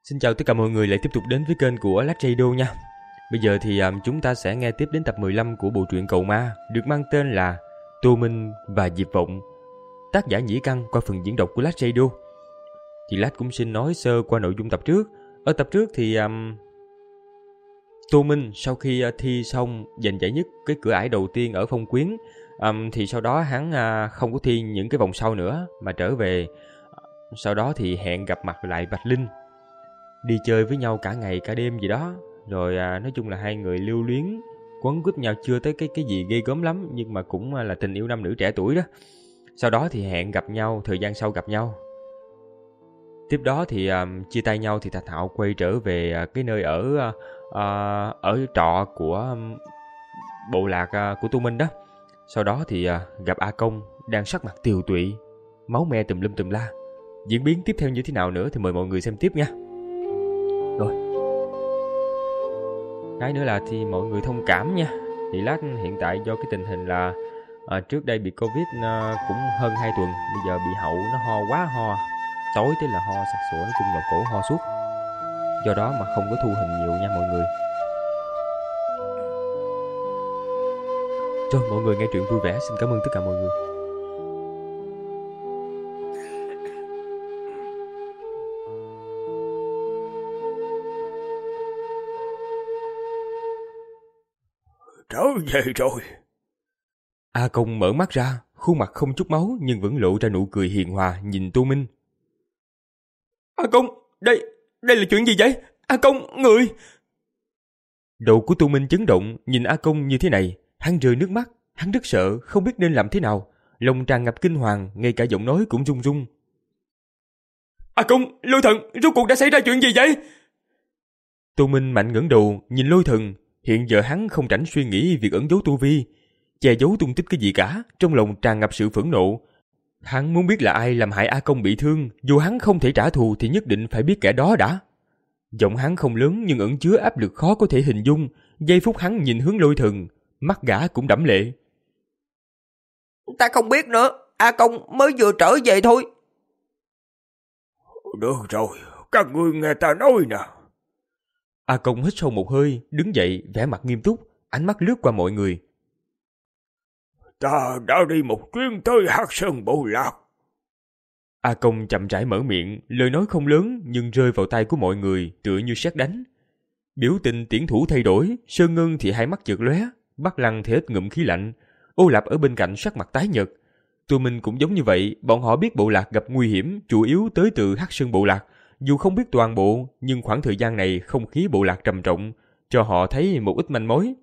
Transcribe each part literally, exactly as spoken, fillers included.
Xin chào tất cả mọi người lại tiếp tục đến với kênh của Lách Radio nha. Bây giờ thì um, chúng ta sẽ nghe tiếp đến tập mười lăm của bộ truyện Cầu Ma được mang tên là Tô Minh và Diệp Vọng. Tác giả Nhĩ Căn qua phần diễn đọc của Lách Radio. Thì Lách cũng xin nói sơ qua nội dung tập trước. Ở tập trước thì um, Tô Minh sau khi uh, thi xong giành giải nhất cái cửa ải đầu tiên ở Phong Quyến, um, thì sau đó hắn uh, không có thi những cái vòng sau nữa mà trở về. Sau đó thì hẹn gặp mặt lại Bạch Linh, đi chơi với nhau cả ngày cả đêm gì đó. Rồi à, nói chung là hai người lưu luyến quấn quýt nhau, chưa tới cái cái gì ghê gớm lắm, nhưng mà cũng là tình yêu nam nữ trẻ tuổi đó. Sau đó thì hẹn gặp nhau, thời gian sau gặp nhau. Tiếp đó thì à, chia tay nhau thì Thạch Hạo quay trở về à, cái nơi ở à, ở trọ của um, bộ lạc à, của Tô Minh đó. Sau đó thì à, gặp A Công đang sắc mặt tiều tụy, máu me tùm lum tùm la. Diễn biến tiếp theo như thế nào nữa thì mời mọi người xem tiếp nha. Rồi, cái nữa là thì mọi người thông cảm nha. Thì lát hiện tại do cái tình hình là à, trước đây bị Covid à, cũng hơn hai tuần, bây giờ bị hậu nó ho quá ho, tối tới là ho sặc sụa, nói chung là cổ ho suốt. Do đó mà không có thu hình nhiều nha mọi người. Rồi, mọi người nghe truyện vui vẻ, xin cảm ơn tất cả mọi người. Trở về rồi. A Công mở mắt ra, khuôn mặt không chút máu nhưng vẫn lộ ra nụ cười hiền hòa nhìn Tô Minh. A Công, đây, đây là chuyện gì vậy? A Công, người! Đầu của Tô Minh chấn động, nhìn A Công như thế này, hắn rơi nước mắt, hắn rất sợ, không biết nên làm thế nào, lòng tràn ngập kinh hoàng, ngay cả giọng nói cũng run run. A Công, Lôi Thần, rốt cuộc đã xảy ra chuyện gì vậy? Tô Minh mạnh ngẩng đầu, nhìn Lôi Thần. Hiện giờ hắn không rảnh suy nghĩ việc ẩn giấu tu vi, che giấu tung tích cái gì cả, trong lòng tràn ngập sự phẫn nộ. Hắn muốn biết là ai làm hại A Công bị thương, dù hắn không thể trả thù thì nhất định phải biết kẻ đó đã. Giọng hắn không lớn nhưng ẩn chứa áp lực khó có thể hình dung. Giây phút hắn nhìn hướng Lôi Thần, mắt gã cũng đẫm lệ. Ta không biết nữa, A Công mới vừa trở về thôi. Được rồi, các ngươi nghe ta nói nè. A Công hít sâu một hơi, đứng dậy, vẻ mặt nghiêm túc, ánh mắt lướt qua mọi người. Ta đã đi một chuyến tới Hắc Sơn Bộ Lạc. A Công chậm rãi mở miệng, lời nói không lớn nhưng rơi vào tai của mọi người tựa như sét đánh. Biểu tình Tiễn Thủ thay đổi, Sơn Ngân thì hai mắt chợt lóe, Bắc Lăng thì hít ngụm khí lạnh, Ô Lạp ở bên cạnh sắc mặt tái nhợt. Tụi mình cũng giống như vậy, bọn họ biết bộ lạc gặp nguy hiểm, chủ yếu tới từ Hắc Sơn Bộ Lạc. Dù không biết toàn bộ, nhưng khoảng thời gian này không khí bộ lạc trầm trọng, cho họ thấy một ít manh mối.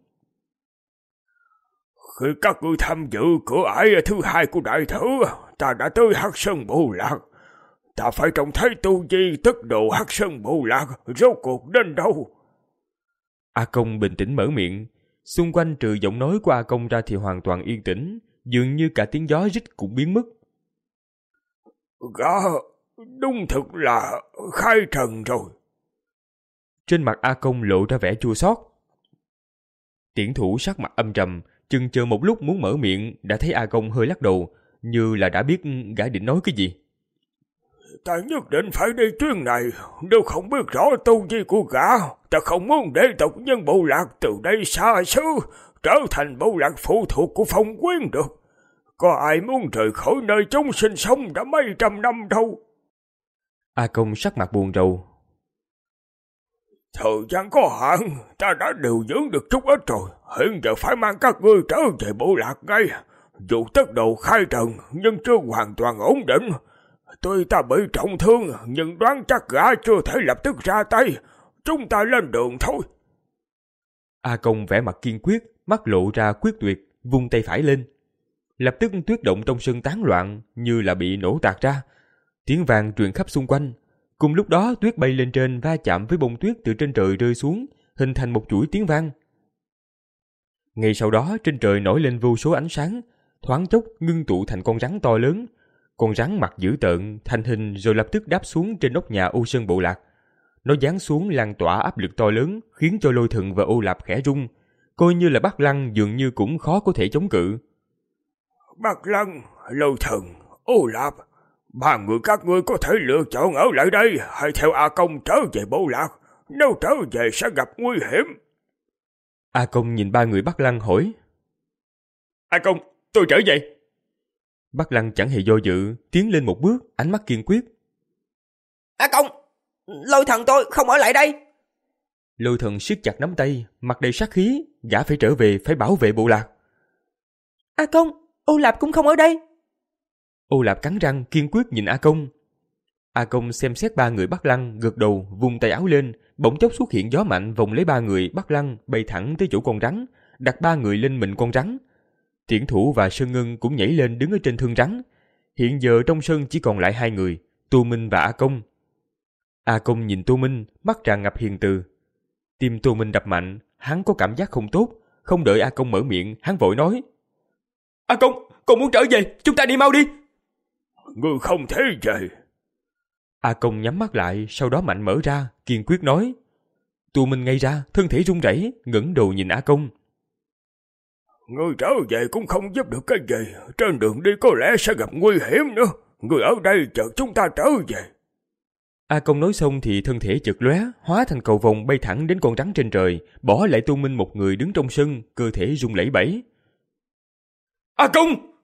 Khi các ngươi tham dự cửa ải thứ hai của đại thử, ta đã tới Hắc Sơn Bộ Lạc. Ta phải trông thấy tu vi tức độ Hắc Sơn Bộ Lạc rốt cuộc đến đâu. A Công bình tĩnh mở miệng, xung quanh trừ giọng nói của A Công ra thì hoàn toàn yên tĩnh, dường như cả tiếng gió rít cũng biến mất. Gã đúng thực là khai trần rồi. Trên mặt A Công lộ ra vẻ chua xót. Tiễn Thủ sắc mặt âm trầm, chừng chờ một lúc muốn mở miệng, đã thấy A Công hơi lắc đầu, như là đã biết gã định nói cái gì. Ta nhất định phải đi chuyến này, nếu không biết rõ tu vi của gã, ta không muốn để tộc nhân bộ lạc từ đây xa xứ trở thành bộ lạc phụ thuộc của Phong Quyến được. Có ai muốn rời khỏi nơi chúng sinh sống đã mấy trăm năm đâu. A Công sắc mặt buồn rầu. Thời gian có hạn, ta đã điều dưỡng được chút ít rồi, hiện giờ phải mang các ngươi trở về bộ lạc ngay. Dù tốc độ khai trần nhưng chưa hoàn toàn ổn định. Tuy ta bị trọng thương nhưng đoán chắc gã chưa thể lập tức ra tay. Chúng ta lên đường thôi. A Công vẻ mặt kiên quyết, mắt lộ ra quyết tuyệt, vung tay phải lên. Lập tức tuyết động trong sân tán loạn như là bị nổ tạc ra. Tiếng vàng truyền khắp xung quanh. Cùng lúc đó tuyết bay lên trên va chạm với bông tuyết từ trên trời rơi xuống, hình thành một chuỗi tiếng vang. Ngay sau đó trên trời nổi lên vô số ánh sáng, thoáng chốc ngưng tụ thành con rắn to lớn. Con rắn mặt dữ tợn, thành hình rồi lập tức đáp xuống trên nóc nhà Ô Sơn Bộ Lạc. Nó giáng xuống lan tỏa áp lực to lớn, khiến cho Lôi Thần và Ô Lạp khẽ rung. Coi như là Bắc Lăng dường như cũng khó có thể chống cự. Bắc Lăng, Lôi Thần, Ô Lạp, Ba người các ngươi có thể lựa chọn ở lại đây hay theo A Công trở về bộ lạc. Nếu trở về sẽ gặp nguy hiểm. A Công nhìn ba người Bắc Lăng hỏi. A Công, tôi trở về. Bắc Lăng chẳng hề do dự, tiến lên một bước, ánh mắt kiên quyết. A Công, Lôi Thần tôi không ở lại đây. Lôi Thần siết chặt nắm tay, mặt đầy sát khí, gã phải trở về, phải bảo vệ bộ lạc. A Công, Ô Lạp cũng không ở đây. Ô Lạp cắn răng kiên quyết nhìn A Công. A Công xem xét ba người Bắc Lăng, gật đầu, vung tay áo lên, bỗng chốc xuất hiện gió mạnh vòng lấy ba người Bắc Lăng, bay thẳng tới chỗ con rắn, đặt ba người lên mình con rắn. Tiễn Thủ và Sơn Ngân cũng nhảy lên đứng ở trên thân rắn. Hiện giờ trong sân chỉ còn lại hai người, Tô Minh và A Công. A Công nhìn Tô Minh, mắt tràn ngập hiền từ. Tim Tô Minh đập mạnh, hắn có cảm giác không tốt, không đợi A Công mở miệng, hắn vội nói. A Công, con muốn trở về, chúng ta đi mau đi. Ngươi không thể về. A Công nhắm mắt lại, sau đó mạnh mở ra, kiên quyết nói. Tô Minh ngây ra, thân thể run rẩy, ngẩng đầu nhìn A Công. Ngươi trở về cũng không giúp được cái gì, trên đường đi có lẽ sẽ gặp nguy hiểm nữa. Ngươi ở đây chờ chúng ta trở về. A Công nói xong thì thân thể chợt lóe, hóa thành cầu vồng bay thẳng đến con rắn trên trời, bỏ lại Tô Minh một người đứng trong sân, cơ thể run lẩy bẩy. A Công!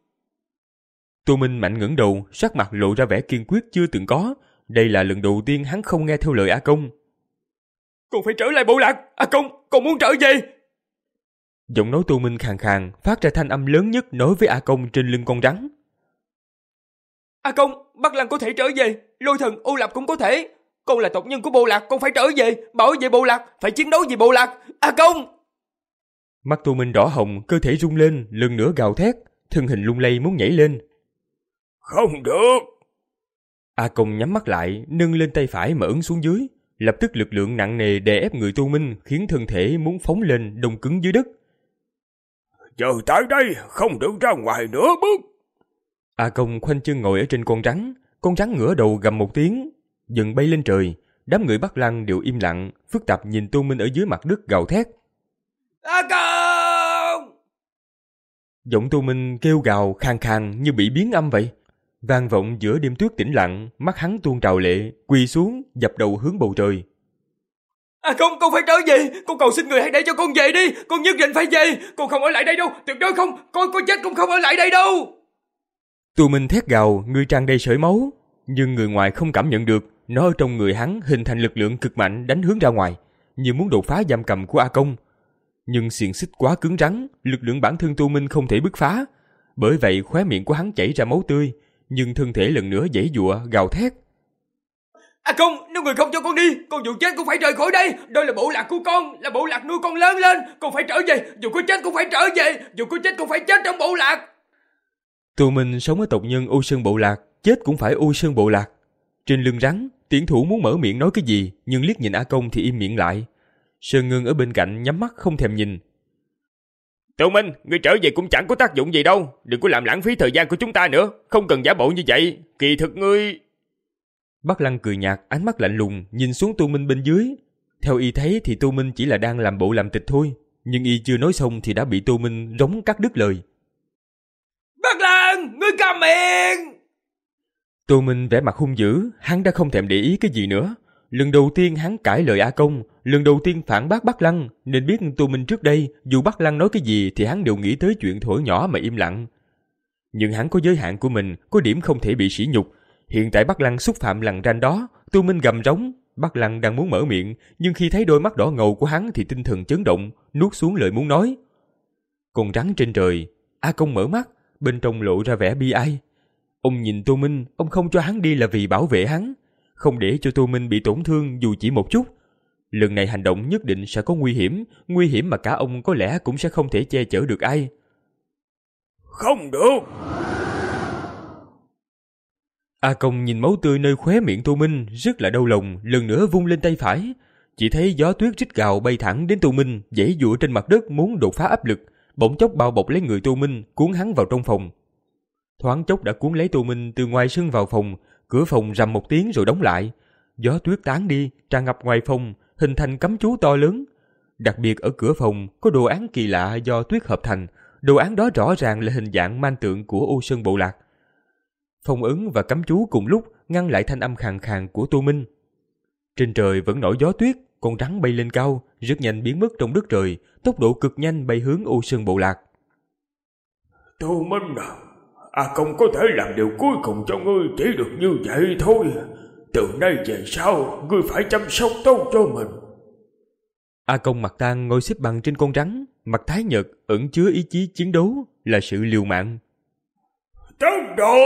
Tô Minh mạnh ngẩng đầu, sắc mặt lộ ra vẻ kiên quyết chưa từng có. Đây là lần đầu tiên hắn không nghe theo lời A Công. Con phải trở lại bộ lạc, A Công, con muốn trở về. Giọng nói Tô Minh khàn khàn, phát ra thanh âm lớn nhất nói với A Công trên lưng con rắn. A Công, Bắc Lăng có thể trở về, Lôi Thần, Ô Lạp cũng có thể. Con là tộc nhân của bộ lạc, con phải trở về, bảo vệ bộ lạc, phải chiến đấu vì bộ lạc. A Công! Mắt Tô Minh đỏ hồng, cơ thể rung lên, lần nữa gào thét, thân hình lung lay muốn nhảy lên. Không được! A Công nhắm mắt lại, nâng lên tay phải mà ấn xuống dưới. Lập tức lực lượng nặng nề đè ép người Tô Minh, khiến thân thể muốn phóng lên đông cứng dưới đất. Giờ tại đây, không được ra ngoài nửa bước. A Công khoanh chân ngồi ở trên con rắn, con rắn ngửa đầu gầm một tiếng, dần bay lên trời. Đám người Bắc Lăng đều im lặng, phức tạp nhìn Tô Minh ở dưới mặt đất gào thét. A Công! Giọng Tô Minh kêu gào khàn khàn như bị biến âm vậy, vang vọng giữa đêm tuyết tĩnh lặng. Mắt hắn tuôn trào lệ, quỳ xuống, dập đầu hướng bầu trời. A Công, con phải trở về, con cầu xin người hãy để cho con về đi, con nhất định phải về, con không ở lại đây đâu, tuyệt đối không, con có chết cũng không ở lại đây đâu. Tô Minh thét gào, người tràn đầy sợi máu, nhưng người ngoài không cảm nhận được, nó ở trong người hắn hình thành lực lượng cực mạnh đánh hướng ra ngoài, như muốn đột phá giam cầm của A Công. Nhưng xiềng xích quá cứng rắn, lực lượng bản thân Tô Minh không thể bứt phá, bởi vậy khóe miệng của hắn chảy ra máu tươi, nhưng thân thể lần nữa giãy giụa gào thét. A Công, nếu người không cho con đi, con dù chết cũng phải rời khỏi đây, đây là bộ lạc của con, là bộ lạc nuôi con lớn lên, con phải trở về, dù có chết cũng phải trở về, dù có chết cũng phải chết trong bộ lạc. Tô Minh sống ở tộc nhân Ô Sơn bộ lạc, chết cũng phải Ô Sơn bộ lạc. Trên lưng rắn, Tiễn Thủ muốn mở miệng nói cái gì, nhưng liếc nhìn A Công thì im miệng lại. Sơn Ngân ở bên cạnh nhắm mắt không thèm nhìn. Tô Minh, ngươi trở về cũng chẳng có tác dụng gì đâu, đừng có làm lãng phí thời gian của chúng ta nữa, không cần giả bộ như vậy, kỳ thực ngươi... Bắc Lăng cười nhạt, ánh mắt lạnh lùng nhìn xuống Tô Minh bên dưới. Theo y thấy thì Tô Minh chỉ là đang làm bộ làm tịch thôi, nhưng y chưa nói xong thì đã bị Tô Minh rống cắt đứt lời. Bắc Lăng, ngươi câm miệng! Tô Minh vẻ mặt hung dữ, hắn đã không thèm để ý cái gì nữa. Lần đầu tiên hắn cãi lời A Công, lần đầu tiên phản bác Bắc Lăng, nên biết Tô Minh trước đây dù Bắc Lăng nói cái gì thì hắn đều nghĩ tới chuyện thổi nhỏ mà im lặng. Nhưng hắn có giới hạn của mình, có điểm không thể bị sỉ nhục. Hiện tại Bắc Lăng xúc phạm lằn ranh đó, Tô Minh gầm rống. Bắc Lăng đang muốn mở miệng, nhưng khi thấy đôi mắt đỏ ngầu của hắn thì tinh thần chấn động, nuốt xuống lời muốn nói. Con rắn trên trời, A Công mở mắt, bên trong lộ ra vẻ bi ai. Ông nhìn Tô Minh, ông không cho hắn đi là vì bảo vệ hắn, không để cho Tô Minh bị tổn thương dù chỉ một chút. Lần này hành động nhất định sẽ có nguy hiểm, nguy hiểm mà cả ông có lẽ cũng sẽ không thể che chở được ai. Không được! A Công nhìn máu tươi nơi khóe miệng Tô Minh, rất là đau lòng, lần nữa vung lên tay phải. Chỉ thấy gió tuyết rít gào bay thẳng đến Tô Minh, giãy giụa trên mặt đất muốn đột phá áp lực, bỗng chốc bao bọc lấy người Tô Minh, cuốn hắn vào trong phòng. Thoáng chốc đã cuốn lấy Tô Minh từ ngoài sân vào phòng, cửa phòng rầm một tiếng rồi đóng lại. Gió tuyết tán đi, tràn ngập ngoài phòng, hình thành cấm chú to lớn. Đặc biệt ở cửa phòng có đồ án kỳ lạ do tuyết hợp thành, đồ án đó rõ ràng là hình dạng man tượng của Ô Sơn bộ lạc. Phong ấn và cấm chú cùng lúc ngăn lại thanh âm khàn khàn của Tô Minh. Trên trời vẫn nổi gió tuyết, con rắn bay lên cao, rất nhanh biến mất trong đất trời, tốc độ cực nhanh bay hướng Ô Sơn Bộ Lạc. Tô Minh à, A Công có thể làm điều cuối cùng cho ngươi, chỉ được như vậy thôi. Từ nay về sau, ngươi phải chăm sóc tốt cho mình. A Công mặt tang ngồi xếp bằng trên con rắn, mặt tái nhợt ẩn chứa ý chí chiến đấu, là sự liều mạng. Tốc độ!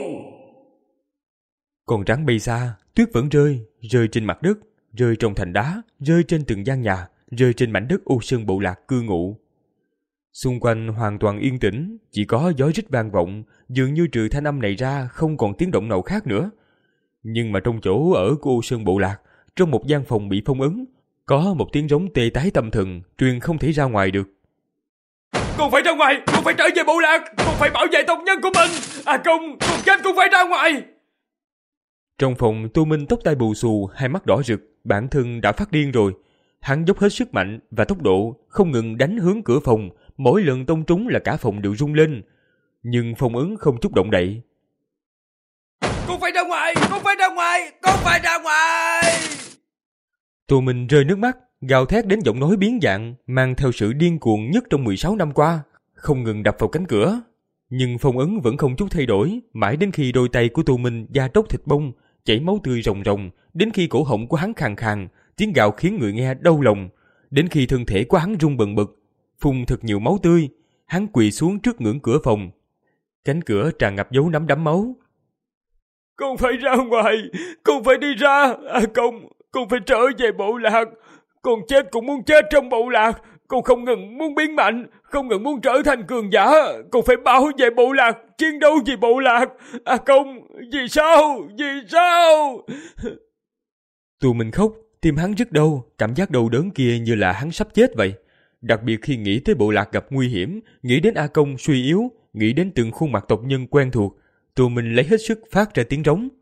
Con rắn bay xa, tuyết vẫn rơi, rơi trên mặt đất, rơi trong thành đá, rơi trên từng gian nhà, rơi trên mảnh đất Ô Sơn Bộ Lạc cư ngụ. Xung quanh hoàn toàn yên tĩnh, chỉ có gió rít vang vọng, dường như trừ thanh âm này ra không còn tiếng động nào khác nữa. Nhưng mà trong chỗ ở của Ô Sơn Bộ Lạc, trong một gian phòng bị phong ấn, có một tiếng rống tê tái tâm thần, truyền không thể ra ngoài được. Con phải ra ngoài, con phải trở về bộ lạc, con phải bảo vệ tộc nhân của mình. À Công, con chết con phải ra ngoài. Trong phòng, Tô Minh tóc tai bù xù, hai mắt đỏ rực, bản thân đã phát điên rồi. Hắn dốc hết sức mạnh và tốc độ, không ngừng đánh hướng cửa phòng, mỗi lần tông trúng là cả phòng đều rung lên. Nhưng phong ấn không chút động đậy. Con phải ra ngoài, con phải ra ngoài, con phải ra ngoài. Tô Minh rơi nước mắt, gào thét đến giọng nói biến dạng, mang theo sự điên cuồng nhất trong mười sáu năm qua, không ngừng đập vào cánh cửa. Nhưng phong ấn vẫn không chút thay đổi, mãi đến khi đôi tay của Tô Minh da tróc thịt bông, chảy máu tươi ròng ròng, đến khi cổ họng của hắn khàn khàn, tiếng gào khiến người nghe đau lòng, đến khi thân thể của hắn rung bần bật, phun thật nhiều máu tươi, hắn quỳ xuống trước ngưỡng cửa phòng. Cánh cửa tràn ngập dấu nắm đấm máu. Con phải ra ngoài, con phải đi ra, à Công, con phải trở về bộ lạc. Con chết cũng muốn chết trong bộ lạc, con không ngừng muốn biến mạnh, không ngừng muốn trở thành cường giả. Con phải bảo vệ bộ lạc, chiến đấu vì bộ lạc. À Công, vì sao, vì sao? Tô Minh khóc, tim hắn rất đau, cảm giác đau đớn kia như là hắn sắp chết vậy. Đặc biệt khi nghĩ tới bộ lạc gặp nguy hiểm, nghĩ đến A Công suy yếu, nghĩ đến từng khuôn mặt tộc nhân quen thuộc, Tô Minh lấy hết sức phát ra tiếng rống.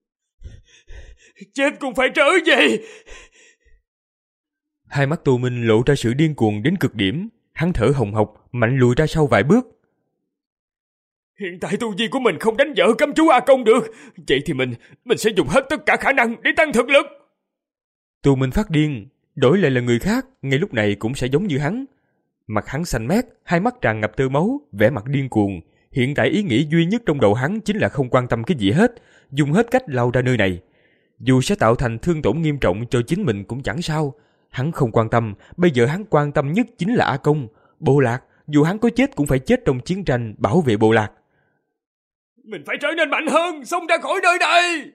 Chết cũng phải trở về. Hai mắt Tô Minh lộ ra sự điên cuồng đến cực điểm, hắn thở hồng hộc, mạnh lùi ra sau vài bước. Hiện tại tu vi của mình không đánh vỡ cấm chú A Công được, vậy thì mình, mình sẽ dùng hết tất cả khả năng để tăng thực lực. Tô Minh phát điên, đổi lại là người khác, ngay lúc này cũng sẽ giống như hắn. Mặt hắn xanh mét, hai mắt tràn ngập tơ máu, vẻ mặt điên cuồng. Hiện tại ý nghĩ duy nhất trong đầu hắn chính là không quan tâm cái gì hết, dùng hết cách lao ra nơi này. Dù sẽ tạo thành thương tổn nghiêm trọng cho chính mình cũng chẳng sao. Hắn không quan tâm, bây giờ hắn quan tâm nhất chính là A Công. Bộ lạc, dù hắn có chết cũng phải chết trong chiến tranh bảo vệ bộ lạc. Mình phải trở nên mạnh hơn, xông ra khỏi nơi đây.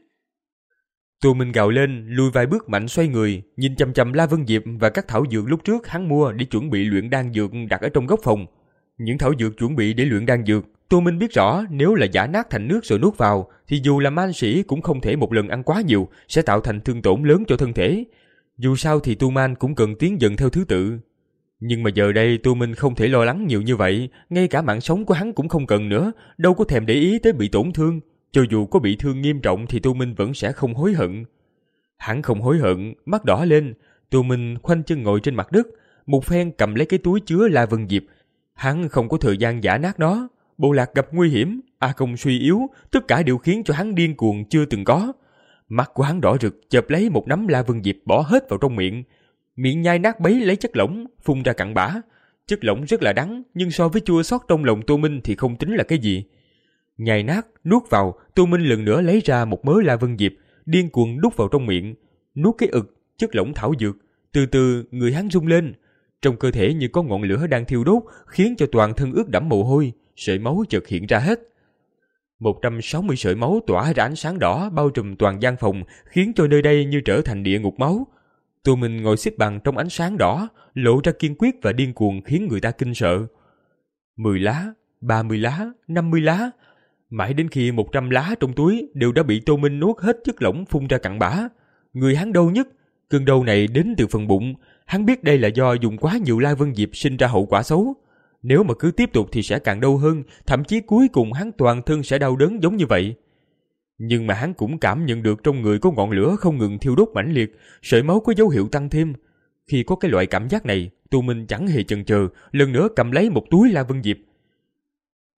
Tô Minh gào lên, lùi vài bước mạnh xoay người, nhìn chằm chằm La Vân Diệp và các thảo dược lúc trước hắn mua để chuẩn bị luyện đan dược đặt ở trong góc phòng. Những thảo dược chuẩn bị để luyện đan dược, Tô Minh biết rõ nếu là giã nát thành nước rồi nuốt vào, thì dù là man sĩ cũng không thể một lần ăn quá nhiều, sẽ tạo thành thương tổn lớn cho thân thể. Dù sao thì tu man cũng cần tiến dần theo thứ tự. Nhưng mà giờ đây Tô Minh không thể lo lắng nhiều như vậy, ngay cả mạng sống của hắn cũng không cần nữa, đâu có thèm để ý tới bị tổn thương. Cho dù có bị thương nghiêm trọng thì Tô Minh vẫn sẽ không hối hận. Hắn không hối hận, mắt đỏ lên, Tô Minh khoanh chân ngồi trên mặt đất, một phen cầm lấy cái túi chứa La Vân Diệp. Hắn không có thời gian giã nát nó, bộ lạc gặp nguy hiểm, A Công suy yếu, tất cả đều khiến cho hắn điên cuồng chưa từng có. Mắt của hắn đỏ rực, chộp lấy một nắm La Vân Diệp bỏ hết vào trong miệng. Miệng nhai nát bấy lấy chất lỏng, phun ra cặn bã. Chất lỏng rất là đắng, nhưng so với chua xót trong lòng Tô Minh thì không tính là cái gì. Nhai nát, nuốt vào, Tô Minh lần nữa lấy ra một mớ La Vân Diệp, điên cuồng đút vào trong miệng, nuốt cái ực, chất lỏng thảo dược. Từ từ, người hắn rung lên, trong cơ thể như có ngọn lửa đang thiêu đốt, khiến cho toàn thân ướt đẫm mồ hôi, sợi máu chợt hiện ra hết. một trăm sáu mươi sợi máu tỏa ra ánh sáng đỏ bao trùm toàn gian phòng, khiến cho nơi đây như trở thành địa ngục máu. Tô Minh ngồi xếp bằng trong ánh sáng đỏ, lộ ra kiên quyết và điên cuồng khiến người ta kinh sợ. Mười lá, ba mươi lá, năm mươi lá, mãi đến khi một trăm lá trong túi đều đã bị Tô Minh nuốt hết chất lỏng phun ra cặn bã. Người hắn đau nhất, cơn đau này đến từ phần bụng. Hắn biết đây là do dùng quá nhiều La Vân Diệp sinh ra hậu quả xấu. Nếu mà cứ tiếp tục thì sẽ càng đau hơn, thậm chí cuối cùng hắn toàn thân sẽ đau đớn giống như vậy. Nhưng mà hắn cũng cảm nhận được trong người có ngọn lửa không ngừng thiêu đốt mãnh liệt, sợi máu có dấu hiệu tăng thêm. Khi có cái loại cảm giác này, Tô Minh chẳng hề chần chừ, lần nữa cầm lấy một túi La Vân Diệp.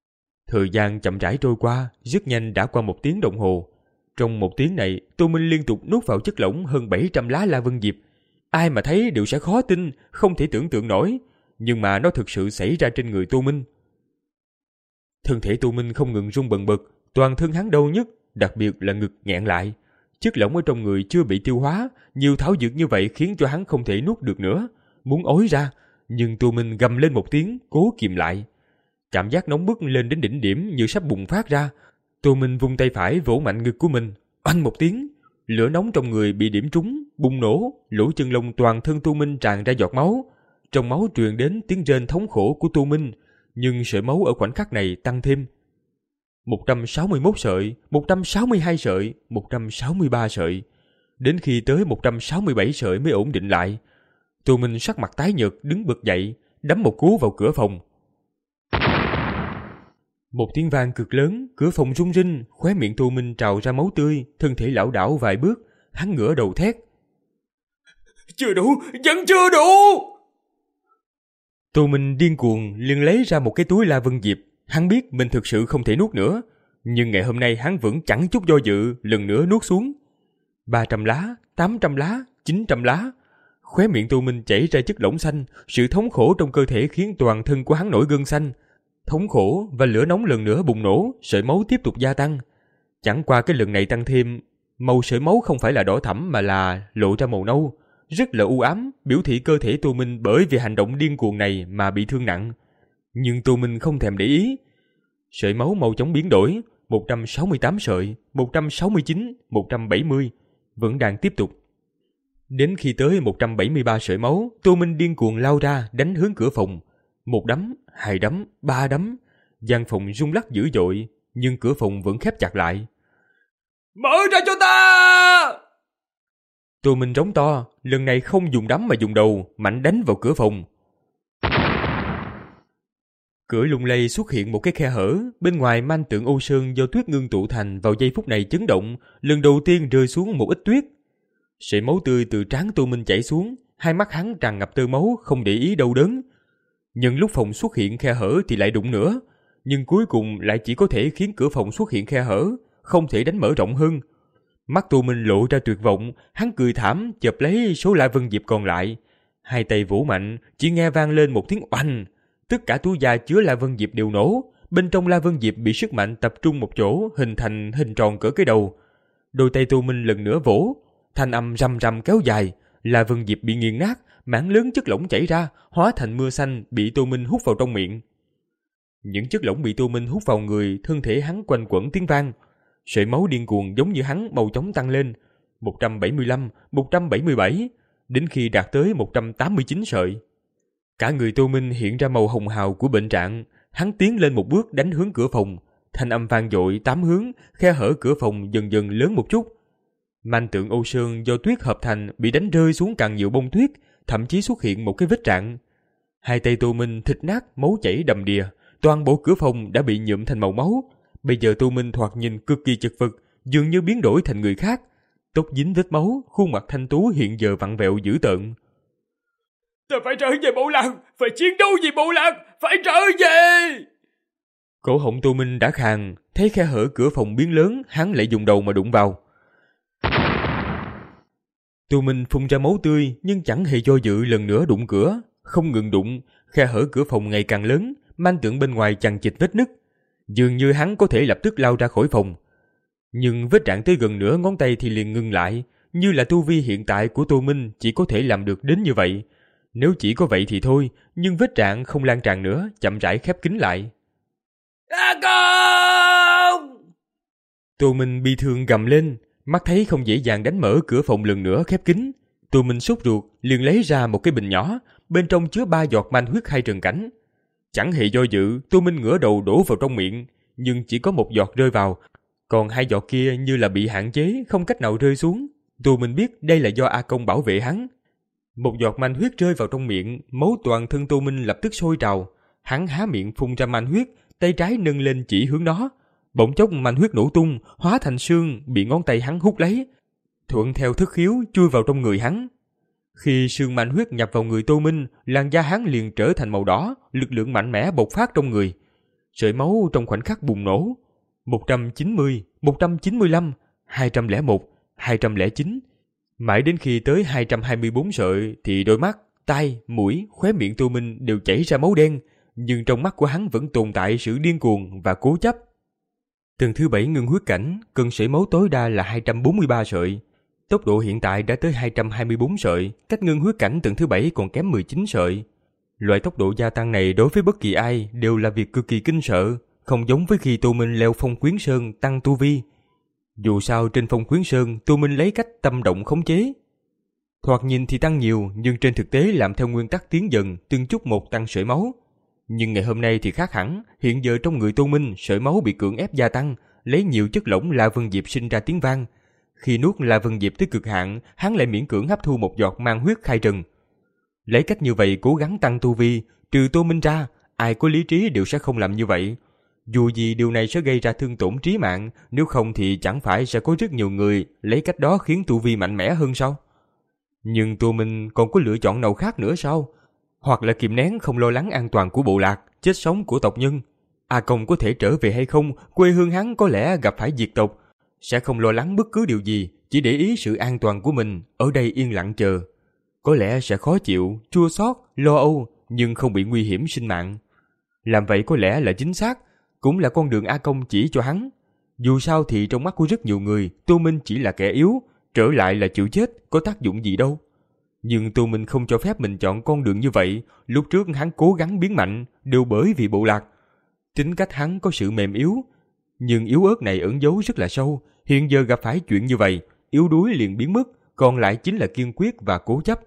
Thời gian chậm rãi trôi qua, rất nhanh đã qua một tiếng đồng hồ. Trong một tiếng này, Tô Minh liên tục nuốt vào chất lỏng hơn bảy trăm lá La Vân Diệp. Ai mà thấy đều sẽ khó tin, không thể tưởng tượng nổi. Nhưng mà nó thực sự xảy ra trên người Tô Minh. Thân thể Tô Minh không ngừng rung bần bật, toàn thân hắn đau nhức, đặc biệt là ngực nghẹn lại. Chất lỏng ở trong người chưa bị tiêu hóa, nhiều thảo dược như vậy khiến cho hắn không thể nuốt được nữa, muốn ói ra, nhưng Tô Minh gầm lên một tiếng, cố kìm lại. Cảm giác nóng bức lên đến đỉnh điểm như sắp bùng phát ra. Tô Minh vung tay phải vỗ mạnh ngực của mình, oanh một tiếng, lửa nóng trong người bị điểm trúng, bùng nổ, lỗ chân lông toàn thân Tô Minh tràn ra giọt máu. Trong máu truyền đến tiếng rên thống khổ của Tô Minh, nhưng sợi máu ở khoảnh khắc này tăng thêm. một trăm sáu mươi mốt sợi, một trăm sáu mươi hai sợi, một trăm sáu mươi ba sợi. Đến khi tới một trăm sáu mươi bảy sợi mới ổn định lại. Tô Minh sắc mặt tái nhợt đứng bật dậy, đấm một cú vào cửa phòng. Một tiếng vang cực lớn, cửa phòng rung rinh, khóe miệng Tô Minh trào ra máu tươi, thân thể lảo đảo vài bước, hắn ngửa đầu thét. Chưa đủ, vẫn chưa đủ! Tô Minh điên cuồng liền lấy ra một cái túi La Vân Diệp. Hắn biết mình thực sự không thể nuốt nữa, nhưng ngày hôm nay hắn vẫn chẳng chút do dự, lần nữa nuốt xuống. ba trăm lá, tám trăm lá, chín trăm lá. Khóe miệng Tô Minh chảy ra chất lỏng xanh, sự thống khổ trong cơ thể khiến toàn thân của hắn nổi gân xanh. Thống khổ và lửa nóng lần nữa bùng nổ, sợi máu tiếp tục gia tăng. Chẳng qua cái lần này tăng thêm, màu sợi máu không phải là đỏ thẫm mà là lộ ra màu nâu, rất là u ám, biểu thị cơ thể Tô Minh bởi vì hành động điên cuồng này mà bị thương nặng. Nhưng Tô Minh không thèm để ý. Sợi máu màu chóng biến đổi, một trăm sáu mươi tám sợi, một trăm sáu mươi chín, một trăm bảy mươi, vẫn đang tiếp tục. Đến khi tới một trăm bảy mươi ba sợi máu, Tô Minh điên cuồng lao ra đánh hướng cửa phòng. Một đấm, hai đấm, ba đấm. Gian phòng rung lắc dữ dội, nhưng cửa phòng vẫn khép chặt lại. Mở ra cho ta! Tô Minh rống to, lần này không dùng đấm mà dùng đầu, mạnh đánh vào cửa phòng. Cửa lung lay xuất hiện một cái khe hở, bên ngoài man tượng Âu Sơn do tuyết ngưng tụ thành vào giây phút này chấn động, lần đầu tiên rơi xuống một ít tuyết. Sợi máu tươi từ trán Tô Minh chảy xuống, hai mắt hắn tràn ngập tơ máu, không để ý đau đớn. Nhưng lúc phòng xuất hiện khe hở thì lại đụng nữa, nhưng cuối cùng lại chỉ có thể khiến cửa phòng xuất hiện khe hở, không thể đánh mở rộng hơn. Mắt Tô Minh lộ ra tuyệt vọng, hắn cười thảm chộp lấy số La Vân Diệp còn lại, hai tay vỗ mạnh, chỉ nghe vang lên một tiếng oanh. Tất cả túi da chứa La Vân Diệp đều nổ, bên trong La Vân Diệp bị sức mạnh tập trung một chỗ, hình thành hình tròn cỡ cái đầu. Đôi tay Tô Minh lần nữa vỗ, thanh âm rầm rầm kéo dài, La Vân Diệp bị nghiền nát, mảng lớn chất lỏng chảy ra, hóa thành mưa xanh bị Tô Minh hút vào trong miệng. Những chất lỏng bị Tô Minh hút vào người, thân thể hắn quanh quẩn tiếng vang. Sợi máu điên cuồng giống như hắn màu chóng tăng lên, một trăm bảy mươi lăm, một trăm bảy mươi bảy, đến khi đạt tới một trăm tám mươi chín sợi. Cả người Tô Minh hiện ra màu hồng hào của bệnh trạng, hắn tiến lên một bước đánh hướng cửa phòng, thanh âm vang dội tám hướng, khe hở cửa phòng dần dần lớn một chút. Man tượng Âu Sơn do tuyết hợp thành bị đánh rơi xuống càng nhiều bông tuyết, thậm chí xuất hiện một cái vết rạn. Hai tay Tô Minh thịt nát, máu chảy đầm đìa, toàn bộ cửa phòng đã bị nhuộm thành màu máu. Bây giờ Tô Minh thoạt nhìn cực kỳ chật vật, dường như biến đổi thành người khác. Tóc dính vết máu, khuôn mặt thanh tú hiện giờ vặn vẹo dữ tợn. Ta phải trở về Bộ Lạc, phải chiến đấu vì Bộ Lạc, phải trở về! Cổ họng Tô Minh đã khàn, thấy khe hở cửa phòng biến lớn, hắn lại dùng đầu mà đụng vào. Tô Minh phun ra máu tươi nhưng chẳng hề do dự lần nữa đụng cửa, không ngừng đụng, khe hở cửa phòng ngày càng lớn, man tượng bên ngoài chằng chịt vết nứt. Dường như hắn có thể lập tức lao ra khỏi phòng. Nhưng vết rạn tới gần nửa ngón tay thì liền ngừng lại, như là tu vi hiện tại của Tô Minh chỉ có thể làm được đến như vậy. Nếu chỉ có vậy thì thôi, nhưng vết rạn không lan tràn nữa, chậm rãi khép kín lại. A Công! Tô Minh bi thương gầm lên, mắt thấy không dễ dàng đánh mở cửa phòng lần nữa khép kín. Tô Minh sốt ruột, liền lấy ra một cái bình nhỏ, bên trong chứa ba giọt man huyết hai trần cảnh. Chẳng hề do dự, Tô Minh ngửa đầu đổ vào trong miệng, nhưng chỉ có một giọt rơi vào, còn hai giọt kia như là bị hạn chế, không cách nào rơi xuống. Tô Minh biết đây là do A Công bảo vệ hắn. Một giọt man huyết rơi vào trong miệng, máu toàn thân Tô Minh lập tức sôi trào. Hắn há miệng phun ra man huyết, tay trái nâng lên chỉ hướng nó. Bỗng chốc man huyết nổ tung, hóa thành sương, bị ngón tay hắn hút lấy, thuận theo thức khiếu chui vào trong người hắn. Khi sương man huyết nhập vào người Tô Minh, làn da hắn liền trở thành màu đỏ, lực lượng mạnh mẽ bộc phát trong người. Sợi máu trong khoảnh khắc bùng nổ. một trăm chín mươi, một trăm chín mươi lăm, hai trăm lẻ một, hai trăm lẻ chín. Mãi đến khi tới hai trăm hai mươi bốn sợi thì đôi mắt, tai, mũi, khóe miệng Tô Minh đều chảy ra máu đen, nhưng trong mắt của hắn vẫn tồn tại sự điên cuồng và cố chấp. Tầng thứ bảy ngưng huyết cảnh, cân sợi máu tối đa là hai trăm bốn mươi ba sợi. Tốc độ hiện tại đã tới hai trăm hai mươi bốn sợi, cách ngưng huyết cảnh tầng thứ bảy còn kém mười chín sợi. Loại tốc độ gia tăng này đối với bất kỳ ai đều là việc cực kỳ kinh sợ, không giống với khi Tô Minh leo Phong Quyến Sơn tăng tu vi. Dù sao trên Phong Quyến Sơn, Tô Minh lấy cách tâm động khống chế. Thoạt nhìn thì tăng nhiều, nhưng trên thực tế làm theo nguyên tắc tiến dần, từng chút một tăng sợi máu. Nhưng ngày hôm nay thì khác hẳn, hiện giờ trong người Tô Minh, sợi máu bị cưỡng ép gia tăng, lấy nhiều chất lỏng La Vân Diệp sinh ra tiếng vang. Khi nuốt La Vân Diệp tới cực hạn, hắn lại miễn cưỡng hấp thu một giọt mang huyết khai trần. Lấy cách như vậy cố gắng tăng tu vi, trừ Tô Minh ra, ai có lý trí đều sẽ không làm như vậy. Dù gì điều này sẽ gây ra thương tổn trí mạng, nếu không thì chẳng phải sẽ có rất nhiều người lấy cách đó khiến tu vi mạnh mẽ hơn sao? Nhưng Tô Minh còn có lựa chọn nào khác nữa sao? Hoặc là kìm nén không lo lắng an toàn của bộ lạc, chết sống của tộc nhân. A Công có thể trở về hay không, quê hương hắn có lẽ gặp phải diệt tộc, sẽ không lo lắng bất cứ điều gì, chỉ để ý sự an toàn của mình, ở đây yên lặng chờ. Có lẽ sẽ khó chịu, chua xót, lo âu, nhưng không bị nguy hiểm sinh mạng. Làm vậy có lẽ là chính xác, cũng là con đường A Công chỉ cho hắn. Dù sao thì trong mắt của rất nhiều người, Tô Minh chỉ là kẻ yếu, trở lại là chịu chết, có tác dụng gì đâu. Nhưng Tô Minh không cho phép mình chọn con đường như vậy, lúc trước hắn cố gắng biến mạnh, đều bởi vì bộ lạc. Tính cách hắn có sự mềm yếu, nhưng yếu ớt này ẩn giấu rất là sâu, hiện giờ gặp phải chuyện như vậy, yếu đuối liền biến mất, còn lại chính là kiên quyết và cố chấp.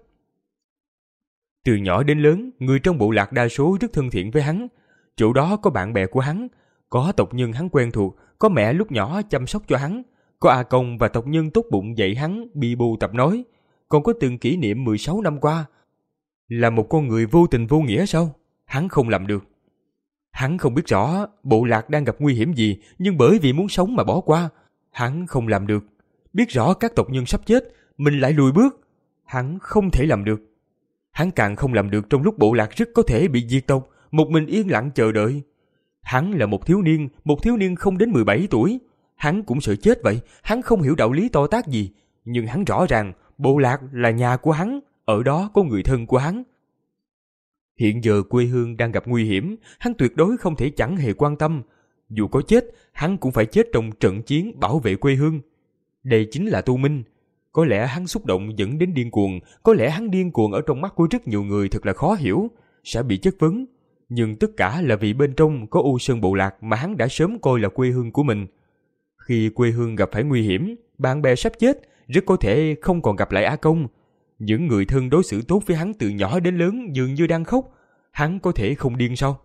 Từ nhỏ đến lớn, người trong bộ lạc đa số rất thân thiện với hắn, chỗ đó có bạn bè của hắn, có tộc nhân hắn quen thuộc, có mẹ lúc nhỏ chăm sóc cho hắn, có A Công và tộc nhân tốt bụng dạy hắn bi bô tập nói, còn có từng kỷ niệm mười sáu năm qua. Là một con người vô tình vô nghĩa sao? Hắn không làm được. Hắn không biết rõ bộ lạc đang gặp nguy hiểm gì, nhưng bởi vì muốn sống mà bỏ qua, hắn không làm được. Biết rõ các tộc nhân sắp chết, mình lại lùi bước, hắn không thể làm được. Hắn càng không làm được trong lúc bộ lạc rất có thể bị diệt tộc, một mình yên lặng chờ đợi. Hắn là một thiếu niên, một thiếu niên không đến mười bảy tuổi. Hắn cũng sợ chết vậy, hắn không hiểu đạo lý to tát gì, nhưng hắn rõ ràng bộ lạc là nhà của hắn, ở đó có người thân của hắn. Hiện giờ quê hương đang gặp nguy hiểm, hắn tuyệt đối không thể chẳng hề quan tâm. Dù có chết, hắn cũng phải chết trong trận chiến bảo vệ quê hương. Đây chính là Tô Minh. Có lẽ hắn xúc động dẫn đến điên cuồng, có lẽ hắn điên cuồng ở trong mắt của rất nhiều người thật là khó hiểu, sẽ bị chất vấn. Nhưng tất cả là vì bên trong có U Sơn bộ lạc mà hắn đã sớm coi là quê hương của mình. Khi quê hương gặp phải nguy hiểm, bạn bè sắp chết, rất có thể không còn gặp lại A Công. Những người thân đối xử tốt với hắn từ nhỏ đến lớn dường như đang khóc, hắn có thể không điên sao?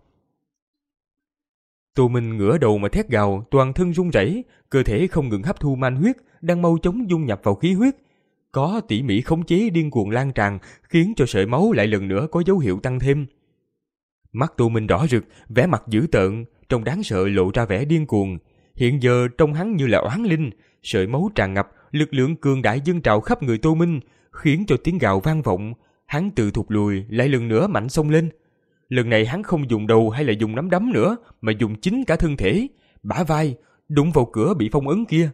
Tô Minh ngửa đầu mà thét gào, toàn thân run rẩy, cơ thể không ngừng hấp thu man huyết, đang mau chóng dung nhập vào khí huyết. Có tỉ mỉ khống chế điên cuồng lan tràn, khiến cho sợi máu lại lần nữa có dấu hiệu tăng thêm. Mắt Tô Minh đỏ rực, vẻ mặt dữ tợn, trông đáng sợ lộ ra vẻ điên cuồng. Hiện giờ trông hắn như là oán linh, sợi máu tràn ngập, lực lượng cường đại dâng trào khắp người Tô Minh, khiến cho tiếng gào vang vọng. Hắn tự thụt lùi, lại lần nữa mạnh xông lên. Lần này hắn không dùng đầu hay là dùng nắm đấm nữa, mà dùng chính cả thân thể, bả vai, đụng vào cửa bị phong ấn kia.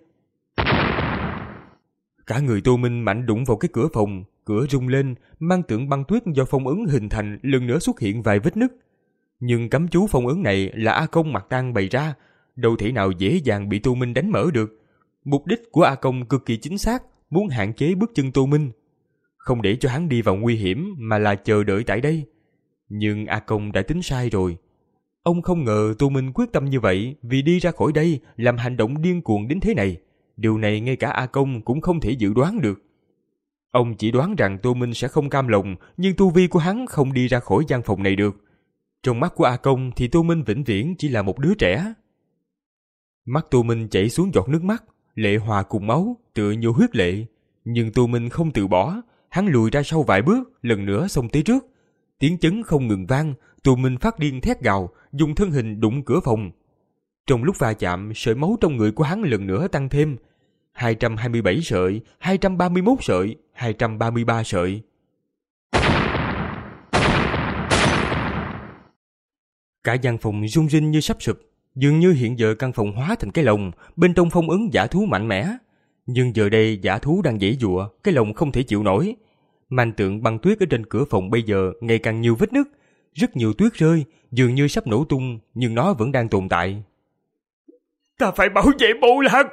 Cả người Tô Minh mạnh đụng vào cái cửa phòng, cửa rung lên, mang tượng băng tuyết do phong ấn hình thành lần nữa xuất hiện vài vết nứt. Nhưng cấm chú phong ấn này là A Công Mạc Tang bày ra, đâu thể nào dễ dàng bị Tô Minh đánh mở được. Mục đích của A Công cực kỳ chính xác, muốn hạn chế bước chân Tô Minh, không để cho hắn đi vào nguy hiểm mà là chờ đợi tại đây. Nhưng A Công đã tính sai rồi. Ông không ngờ Tô Minh quyết tâm như vậy, vì đi ra khỏi đây làm hành động điên cuồng đến thế này. Điều này ngay cả A Công cũng không thể dự đoán được. Ông chỉ đoán rằng Tô Minh sẽ không cam lòng, nhưng tu vi của hắn không đi ra khỏi gian phòng này được. Trong mắt của A Công thì Tô Minh vĩnh viễn chỉ là một đứa trẻ. Mắt Tô Minh chảy xuống giọt nước mắt, lệ hòa cùng máu, tựa như huyết lệ. Nhưng Tô Minh không từ bỏ, hắn lùi ra sau vài bước, lần nữa xông tới trước. Tiếng chấn không ngừng vang, Tô Minh phát điên thét gào, dùng thân hình đụng cửa phòng. Trong lúc va chạm, sợi máu trong người của hắn lần nữa tăng thêm. hai trăm hai mươi bảy sợi, hai trăm ba mươi mốt sợi, hai trăm ba mươi ba sợi. Cả gian phòng rung rinh như sắp sụp, dường như hiện giờ căn phòng hóa thành cái lồng, bên trong phong ấn dã thú mạnh mẽ. Nhưng giờ đây dã thú đang giãy giụa, cái lồng không thể chịu nổi. Màn tượng băng tuyết ở trên cửa phòng bây giờ ngày càng nhiều vết nứt, rất nhiều tuyết rơi, dường như sắp nổ tung, nhưng nó vẫn đang tồn tại. Ta phải bảo vệ bộ lạc.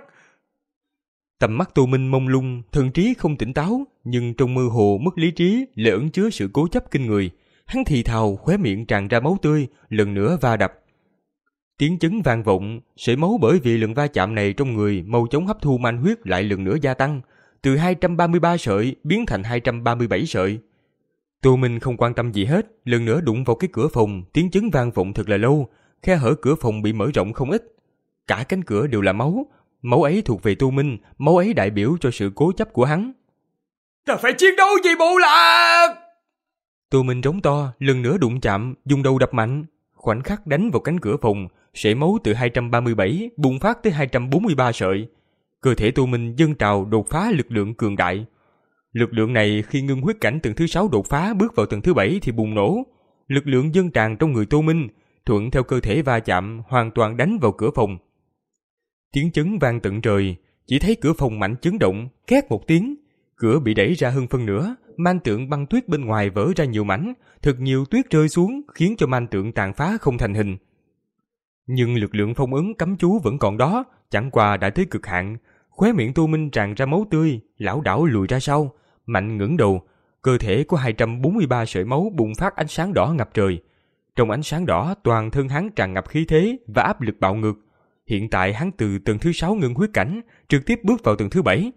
Tầm mắt Tô Minh mông lung, thần trí không tỉnh táo, nhưng trong mơ hồ mất lý trí lại ẩn chứa sự cố chấp kinh người. Hắn thì thào, khóe miệng tràn ra máu tươi, lần nữa va đập. Tiếng chấn vang vọng, sợi máu bởi vì lần va chạm này trong người mau chóng hấp thu man huyết lại lần nữa gia tăng, từ hai trăm ba mươi ba sợi biến thành hai trăm ba mươi bảy sợi. Tô Minh không quan tâm gì hết, lần nữa đụng vào cái cửa phòng, tiếng chấn vang vọng thật là lâu, khe hở cửa phòng bị mở rộng không ít. Cả cánh cửa đều là máu, máu ấy thuộc về Tô Minh, máu ấy đại biểu cho sự cố chấp của hắn. Ta phải chiến đấu vì bộ lạc! Tô Minh rống to, lần nữa đụng chạm, dùng đầu đập mạnh, khoảnh khắc đánh vào cánh cửa phòng, sợi máu từ hai trăm ba mươi bảy bùng phát tới hai trăm bốn mươi ba sợi. Cơ thể Tô Minh dâng trào đột phá lực lượng cường đại. Lực lượng này khi ngưng huyết cảnh tầng thứ sáu đột phá bước vào tầng thứ bảy thì bùng nổ. Lực lượng dâng tràn trong người Tô Minh, thuận theo cơ thể va chạm, hoàn toàn đánh vào cửa phòng. Tiếng chấn vang tận trời, chỉ thấy cửa phòng mạnh chấn động, két một tiếng, cửa bị đẩy ra hơn phân nửa, man tượng băng tuyết bên ngoài vỡ ra nhiều mảnh, thật nhiều tuyết rơi xuống khiến cho man tượng tàn phá không thành hình. Nhưng lực lượng phong ấn cấm chú vẫn còn đó, chẳng qua đã tới cực hạn. Khóe miệng Tô Minh tràn ra máu tươi, lảo đảo lùi ra sau, mạnh ngẩng đầu, cơ thể có hai trăm bốn mươi ba sợi máu bùng phát ánh sáng đỏ ngập trời. Trong ánh sáng đỏ, toàn thân hắn tràn ngập khí thế và áp lực bạo ngược. Hiện tại hắn từ tầng thứ sáu ngưng huyết cảnh, trực tiếp bước vào tầng thứ bảy.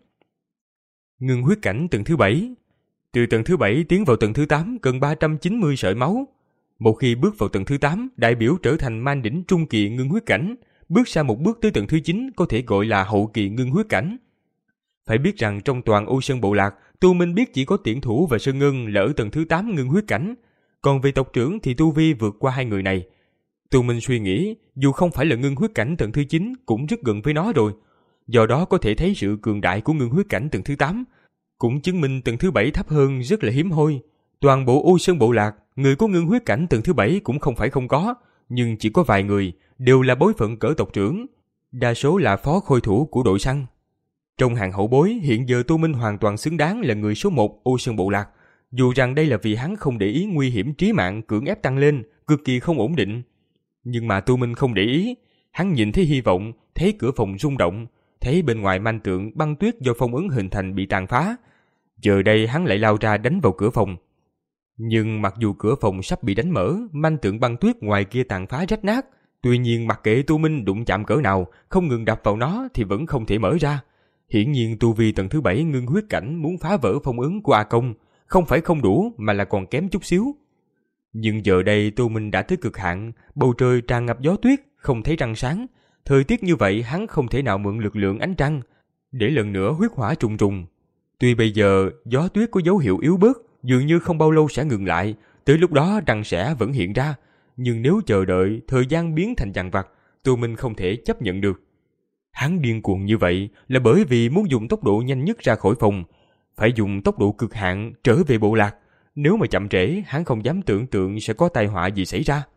Ngưng huyết cảnh tầng thứ bảy. Từ tầng thứ bảy tiến vào tầng thứ tám cần ba trăm chín mươi sợi máu. Một khi bước vào tầng thứ tám, đại biểu trở thành man đỉnh trung kỳ ngưng huyết cảnh. Bước sang một bước tới tầng thứ chín có thể gọi là hậu kỳ ngưng huyết cảnh. Phải biết rằng trong toàn Ô Sơn bộ lạc, Tô Minh biết chỉ có Tiễn Thủ và Sơn Ngân là ở tầng thứ tám ngưng huyết cảnh. Còn về tộc trưởng thì tu vi vượt qua hai người này. Tô Minh suy nghĩ, dù không phải là ngưng huyết cảnh tầng thứ chín cũng rất gần với nó rồi. Do đó có thể thấy sự cường đại của ngưng huyết cảnh tầng thứ tám. Cũng chứng minh tầng thứ bảy thấp hơn rất là hiếm hoi. Toàn bộ Ô Sơn bộ lạc, người có ngưng huyết cảnh tầng thứ bảy cũng không phải không có, nhưng chỉ có vài người, đều là bối phận cỡ tộc trưởng. Đa số là phó khôi thủ của đội săn. Trong hàng hậu bối, hiện giờ Tô Minh hoàn toàn xứng đáng là người số một Ô Sơn bộ lạc. Dù rằng đây là vì hắn không để ý nguy hiểm trí mạng cưỡng ép tăng lên, cực kỳ không ổn định. Nhưng mà Tô Minh không để ý, hắn nhìn thấy hy vọng, thấy cửa phòng rung động, thấy bên ngoài man tượng băng tuyết do phong ấn hình thành bị tàn phá. Giờ đây hắn lại lao ra đánh vào cửa phòng. Nhưng mặc dù cửa phòng sắp bị đánh mở, man tượng băng tuyết ngoài kia tàn phá rách nát, tuy nhiên mặc kệ Tô Minh đụng chạm cỡ nào, không ngừng đập vào nó thì vẫn không thể mở ra. Hiển nhiên tu vi tầng thứ bảy ngưng huyết cảnh muốn phá vỡ phong ấn của A Công, không phải không đủ mà là còn kém chút xíu. Nhưng giờ đây Tô Minh đã tới cực hạn, bầu trời tràn ngập gió tuyết, không thấy trăng sáng. Thời tiết như vậy hắn không thể nào mượn lực lượng ánh trăng để lần nữa huyết hỏa trùng trùng. Tuy bây giờ gió tuyết có dấu hiệu yếu bớt, dường như không bao lâu sẽ ngừng lại, tới lúc đó trăng sẽ vẫn hiện ra. Nhưng nếu chờ đợi thời gian biến thành dằn vặt, Tô Minh không thể chấp nhận được. Hắn điên cuồng như vậy là bởi vì muốn dùng tốc độ nhanh nhất ra khỏi phòng, phải dùng tốc độ cực hạn trở về bộ lạc. Nếu mà chậm trễ, hắn không dám tưởng tượng sẽ có tai họa gì xảy ra.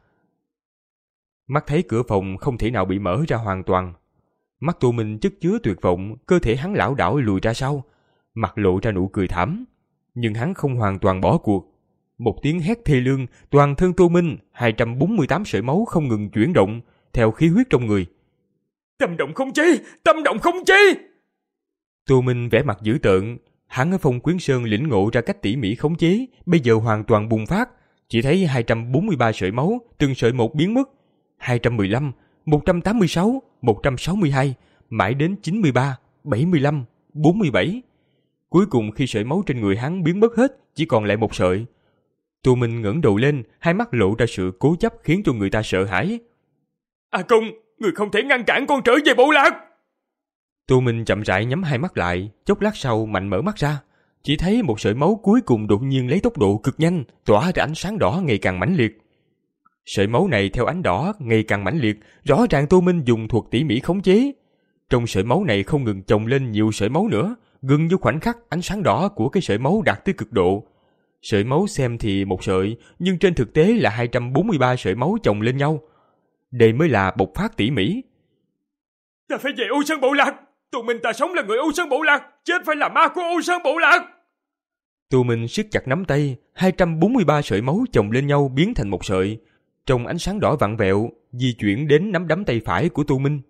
Mắt thấy cửa phòng không thể nào bị mở ra hoàn toàn. Mắt Tô Minh chất chứa tuyệt vọng, cơ thể hắn lảo đảo lùi ra sau, mặt lộ ra nụ cười thảm. Nhưng hắn không hoàn toàn bỏ cuộc. Một tiếng hét thê lương, toàn thân Tô Minh, hai trăm bốn mươi tám sợi máu không ngừng chuyển động, theo khí huyết trong người. Tâm động không chế! Tâm động không chế! Tô Minh vẻ mặt dữ tợn. Hắn ở Phong Quyến Sơn lĩnh ngộ ra cách tỉ mỉ khống chế, bây giờ hoàn toàn bùng phát. Chỉ thấy hai trăm bốn mươi ba sợi máu, từng sợi một biến mất. hai trăm mười lăm, một trăm tám mươi sáu, một trăm sáu mươi hai, mãi đến chín mươi ba, bảy mươi lăm, bốn mươi bảy. Cuối cùng khi sợi máu trên người hắn biến mất hết, chỉ còn lại một sợi. Tô Minh ngẩng đầu lên, hai mắt lộ ra sự cố chấp khiến cho người ta sợ hãi. A Công, người không thể ngăn cản con trở về bộ lạc! Tô Minh chậm rãi nhắm hai mắt lại, chốc lát sau mạnh mở mắt ra. Chỉ thấy một sợi máu cuối cùng đột nhiên lấy tốc độ cực nhanh, tỏa ra ánh sáng đỏ ngày càng mãnh liệt. Sợi máu này theo ánh đỏ ngày càng mãnh liệt, rõ ràng Tô Minh dùng thuật tỉ mỉ khống chế. Trong sợi máu này không ngừng chồng lên nhiều sợi máu nữa, gần như khoảnh khắc ánh sáng đỏ của cái sợi máu đạt tới cực độ. Sợi máu xem thì một sợi, nhưng trên thực tế là hai trăm bốn mươi ba sợi máu chồng lên nhau. Đây mới là bộc phát tỉ mỉ. Ta phải về U Sơn Bộ Lạc. Tụi mình ta sống là người U Sơn Bộ Lạc, chết phải là ma của U Sơn Bộ Lạc. Tô Minh siết chặt nắm tay, hai trăm bốn mươi ba sợi máu chồng lên nhau biến thành một sợi. Trong ánh sáng đỏ vặn vẹo, di chuyển đến nắm đấm tay phải của Tô Minh.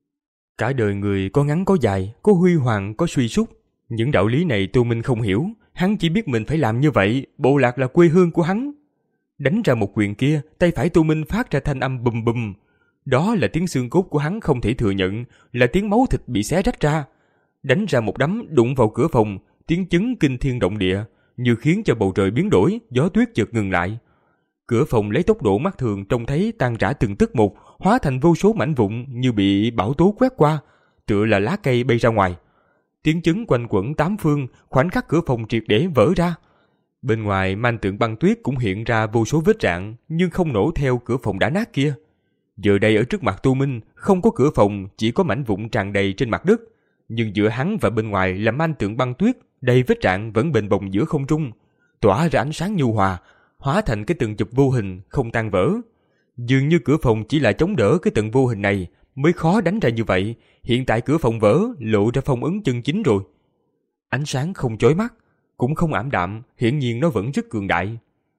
Cả đời người có ngắn có dài, có huy hoàng có suy sút. Những đạo lý này Tô Minh không hiểu, hắn chỉ biết mình phải làm như vậy, Bộ Lạc là quê hương của hắn. Đánh ra một quyền kia, tay phải Tô Minh phát ra thanh âm bùm bùm. Đó là tiếng xương cốt của hắn không thể thừa nhận, là tiếng máu thịt bị xé rách ra. Đánh ra một đấm đụng vào cửa phòng, tiếng chứng kinh thiên động địa, như khiến cho bầu trời biến đổi, gió tuyết chợt ngừng lại. Cửa phòng lấy tốc độ mắt thường trông thấy tan rã từng tấc một, hóa thành vô số mảnh vụn như bị bão tố quét qua, tựa là lá cây bay ra ngoài. Tiếng chứng quanh quẩn tám phương, khoảnh khắc cửa phòng triệt để vỡ ra. Bên ngoài manh tượng băng tuyết cũng hiện ra vô số vết rạn, nhưng không nổ theo cửa phòng đã nát kia. Giờ đây ở trước mặt Tô Minh, không có cửa phòng, chỉ có mảnh vụn tràn đầy trên mặt đất. Nhưng giữa hắn và bên ngoài là manh tượng băng tuyết, đầy vết rạn vẫn bềnh bồng giữa không trung, tỏa ra ánh sáng nhu hòa, hóa thành cái tường chụp vô hình không tan vỡ. Dường như cửa phòng chỉ là chống đỡ cái tầng vô hình này mới khó đánh ra như vậy. Hiện tại cửa phòng vỡ, lộ ra phong ấn chân chính rồi. Ánh sáng không chói mắt, cũng không ảm đạm, hiển nhiên nó vẫn rất cường đại.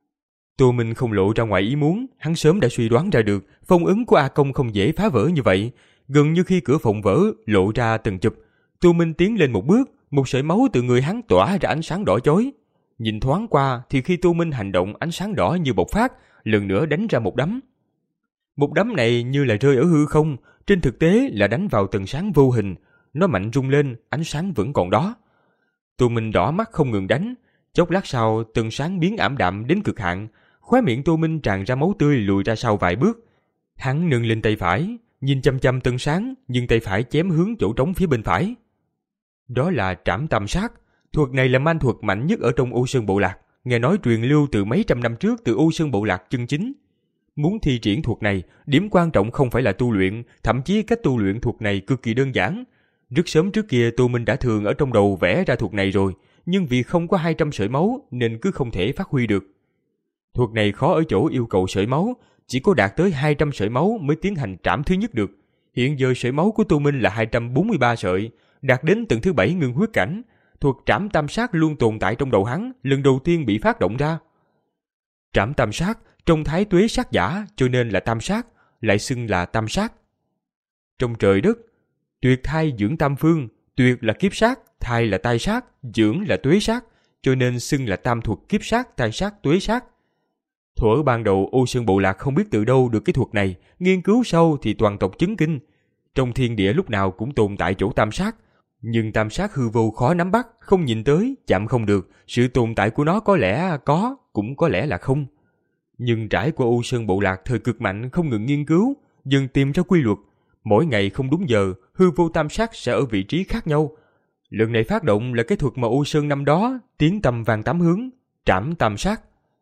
Tô Minh không lộ ra ngoài ý muốn, hắn sớm đã suy đoán ra được phong ấn của A Công không dễ phá vỡ như vậy. Gần như khi cửa phòng vỡ, lộ ra tầng chụp, Tô Minh tiến lên một bước, một sợi máu từ người hắn tỏa ra ánh sáng đỏ chói. Nhìn thoáng qua thì khi Tô Minh hành động, ánh sáng đỏ như bộc phát, lần nữa đánh ra một đấm. Một đấm này như là rơi ở hư không, trên thực tế là đánh vào tầng sáng vô hình. Nó mạnh rung lên, ánh sáng vẫn còn đó. Tô Minh đỏ mắt không ngừng đánh. Chốc lát sau, tầng sáng biến ảm đạm đến cực hạn, khóe miệng Tô Minh tràn ra máu tươi, lùi ra sau vài bước. Hắn nâng lên tay phải, nhìn chăm chăm tầng sáng, nhưng tay phải chém hướng chỗ trống phía bên phải. Đó là trảm tam sát. Thuật này là manh thuật mạnh nhất ở trong U Sơn Bộ Lạc, nghe nói truyền lưu từ mấy trăm năm trước từ U Sơn Bộ Lạc chân chính. Muốn thi triển thuật này, điểm quan trọng không phải là tu luyện, thậm chí cách tu luyện thuật này cực kỳ đơn giản. Rất sớm trước kia Tô Minh đã thường ở trong đầu vẽ ra thuật này rồi, nhưng vì không có hai trăm sợi máu nên cứ không thể phát huy được. Thuật này khó ở chỗ yêu cầu sợi máu, chỉ có đạt tới hai trăm sợi máu mới tiến hành trảm thứ nhất được. Hiện giờ sợi máu của Tô Minh là hai trăm bốn mươi ba sợi, đạt đến tầng thứ bảy ngưng huyết cảnh. Thuật trảm tam sát luôn tồn tại trong đầu hắn, lần đầu tiên bị phát động ra. Trảm tam sát trong thái tuế sát giả, cho nên là tam sát, lại xưng là tam sát. Trong trời đất, tuyệt thai dưỡng tam phương, tuyệt là kiếp sát, thai là tai sát, dưỡng là tuế sát, cho nên xưng là tam thuật kiếp sát, tai sát, tuế sát. Thuở ban đầu U Sơn Bộ Lạc không biết từ đâu được cái thuật này, nghiên cứu sâu thì toàn tộc chấn kinh. Trong thiên địa lúc nào cũng tồn tại chỗ tam sát, nhưng tam sát hư vô khó nắm bắt, không nhìn tới, chạm không được, sự tồn tại của nó có lẽ có, cũng có lẽ là không. Nhưng trải qua U Sơn Bộ Lạc thời cực mạnh không ngừng nghiên cứu, dần tìm ra quy luật. Mỗi ngày không đúng giờ, hư vô tam sát sẽ ở vị trí khác nhau. Lần này phát động là cái thuật mà U Sơn năm đó tiến tâm vàng tám hướng, trảm tam sát.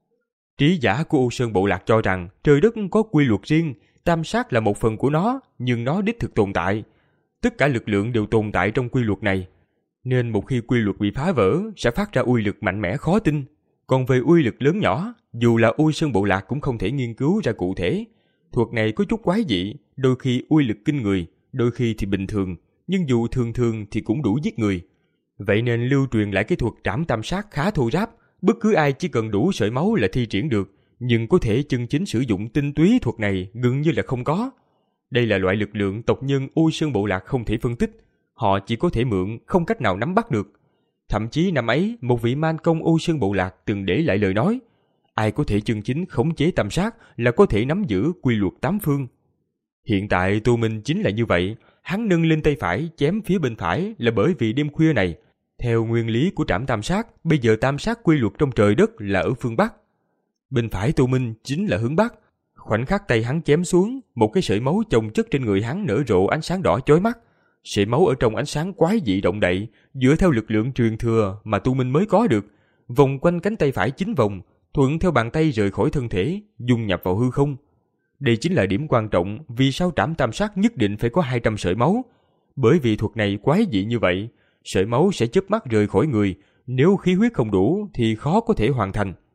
Trí giả của U Sơn Bộ Lạc cho rằng trời đất có quy luật riêng, tam sát là một phần của nó, nhưng nó đích thực tồn tại. Tất cả lực lượng đều tồn tại trong quy luật này, nên một khi quy luật bị phá vỡ sẽ phát ra uy lực mạnh mẽ khó tin. Còn về uy lực lớn nhỏ, dù là U Sơn Bộ Lạc cũng không thể nghiên cứu ra cụ thể. Thuật này có chút quái dị, đôi khi uy lực kinh người, đôi khi thì bình thường, nhưng dù thường thường thì cũng đủ giết người. Vậy nên lưu truyền lại cái thuật trảm tam sát khá thô ráp, bất cứ ai chỉ cần đủ sợi máu là thi triển được, nhưng có thể chân chính sử dụng tinh túy thuật này gần như là không có. Đây là loại lực lượng tộc nhân U Sơn Bộ Lạc không thể phân tích, họ chỉ có thể mượn, không cách nào nắm bắt được. Thậm chí năm ấy, một vị man công U Sơn Bộ Lạc từng để lại lời nói, ai có thể chân chính khống chế tam sát là có thể nắm giữ quy luật tám phương. Hiện tại Tô Minh chính là như vậy, hắn nâng lên tay phải chém phía bên phải là bởi vì đêm khuya này. Theo nguyên lý của trảm tam sát, bây giờ tam sát quy luật trong trời đất là ở phương Bắc. Bên phải Tô Minh chính là hướng Bắc. Khoảnh khắc tay hắn chém xuống, một cái sợi máu chồng chất trên người hắn nở rộ ánh sáng đỏ chói mắt. Sợi máu ở trong ánh sáng quái dị động đậy, dựa theo lực lượng truyền thừa mà Tô Minh mới có được, vòng quanh cánh tay phải chín vòng, thuận theo bàn tay rời khỏi thân thể, dung nhập vào hư không. Đây chính là điểm quan trọng vì sao trảm tam sát nhất định phải có hai trăm sợi máu. Bởi vì thuật này quái dị như vậy, sợi máu sẽ chớp mắt rời khỏi người, nếu khí huyết không đủ thì khó có thể hoàn thành.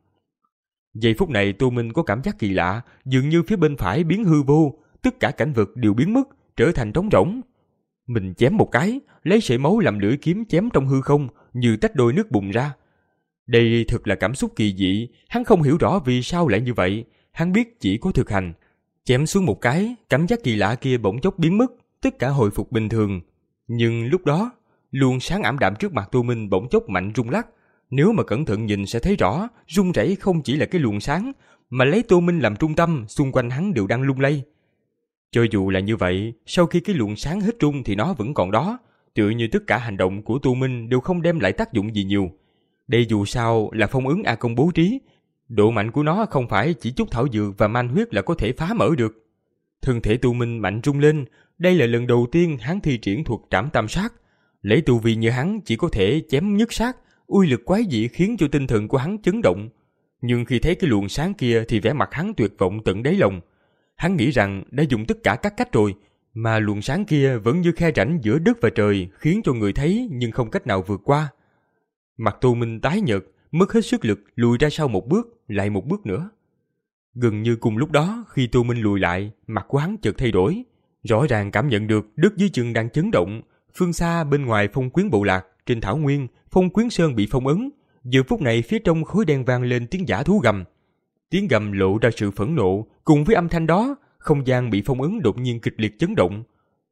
Giây phút này Tô Minh có cảm giác kỳ lạ, dường như phía bên phải biến hư vô, tất cả cảnh vật đều biến mất, trở thành trống rỗng. Mình chém một cái, lấy sợi máu làm lưỡi kiếm chém trong hư không, như tách đôi nước bùng ra. Đây thực là cảm xúc kỳ dị, hắn không hiểu rõ vì sao lại như vậy, hắn biết chỉ có thực hành. Chém xuống một cái, cảm giác kỳ lạ kia bỗng chốc biến mất, tất cả hồi phục bình thường. Nhưng lúc đó, luồng sáng ảm đạm trước mặt Tô Minh bỗng chốc mạnh rung lắc. Nếu mà cẩn thận nhìn sẽ thấy rõ, rung rẩy không chỉ là cái luồng sáng, mà lấy Tô Minh làm trung tâm, xung quanh hắn đều đang lung lay. Cho dù là như vậy, sau khi cái luồng sáng hết rung thì nó vẫn còn đó, tựa như tất cả hành động của Tô Minh đều không đem lại tác dụng gì nhiều. Đây dù sao là phong ấn A Công bố trí, độ mạnh của nó không phải chỉ chút thảo dược và man huyết là có thể phá mở được. Thân thể Tô Minh mạnh rung lên, đây là lần đầu tiên hắn thi triển thuật trảm tam sát. Lấy tu vi như hắn chỉ có thể chém nhất sát, uy lực quái dị khiến cho tinh thần của hắn chấn động. Nhưng khi thấy cái luồng sáng kia thì vẻ mặt hắn tuyệt vọng tận đáy lòng. Hắn nghĩ rằng đã dùng tất cả các cách rồi, mà luồng sáng kia vẫn như khe rãnh giữa đất và trời, khiến cho người thấy nhưng không cách nào vượt qua. Mặt Tô Minh tái nhợt, mất hết sức lực, lùi ra sau một bước, lại một bước nữa. Gần như cùng lúc đó, khi Tô Minh lùi lại, mặt của hắn chợt thay đổi. Rõ ràng cảm nhận được đất dưới chân đang chấn động. Phương xa bên ngoài Phong Quyến bộ lạc, trên thảo nguyên, Phong Quyến Sơn bị phong ấn. Giờ phút này phía trong khối đen vang lên tiếng dã thú gầm. Tiếng gầm lộ ra sự phẫn nộ, cùng với âm thanh đó, không gian bị phong ấn đột nhiên kịch liệt chấn động.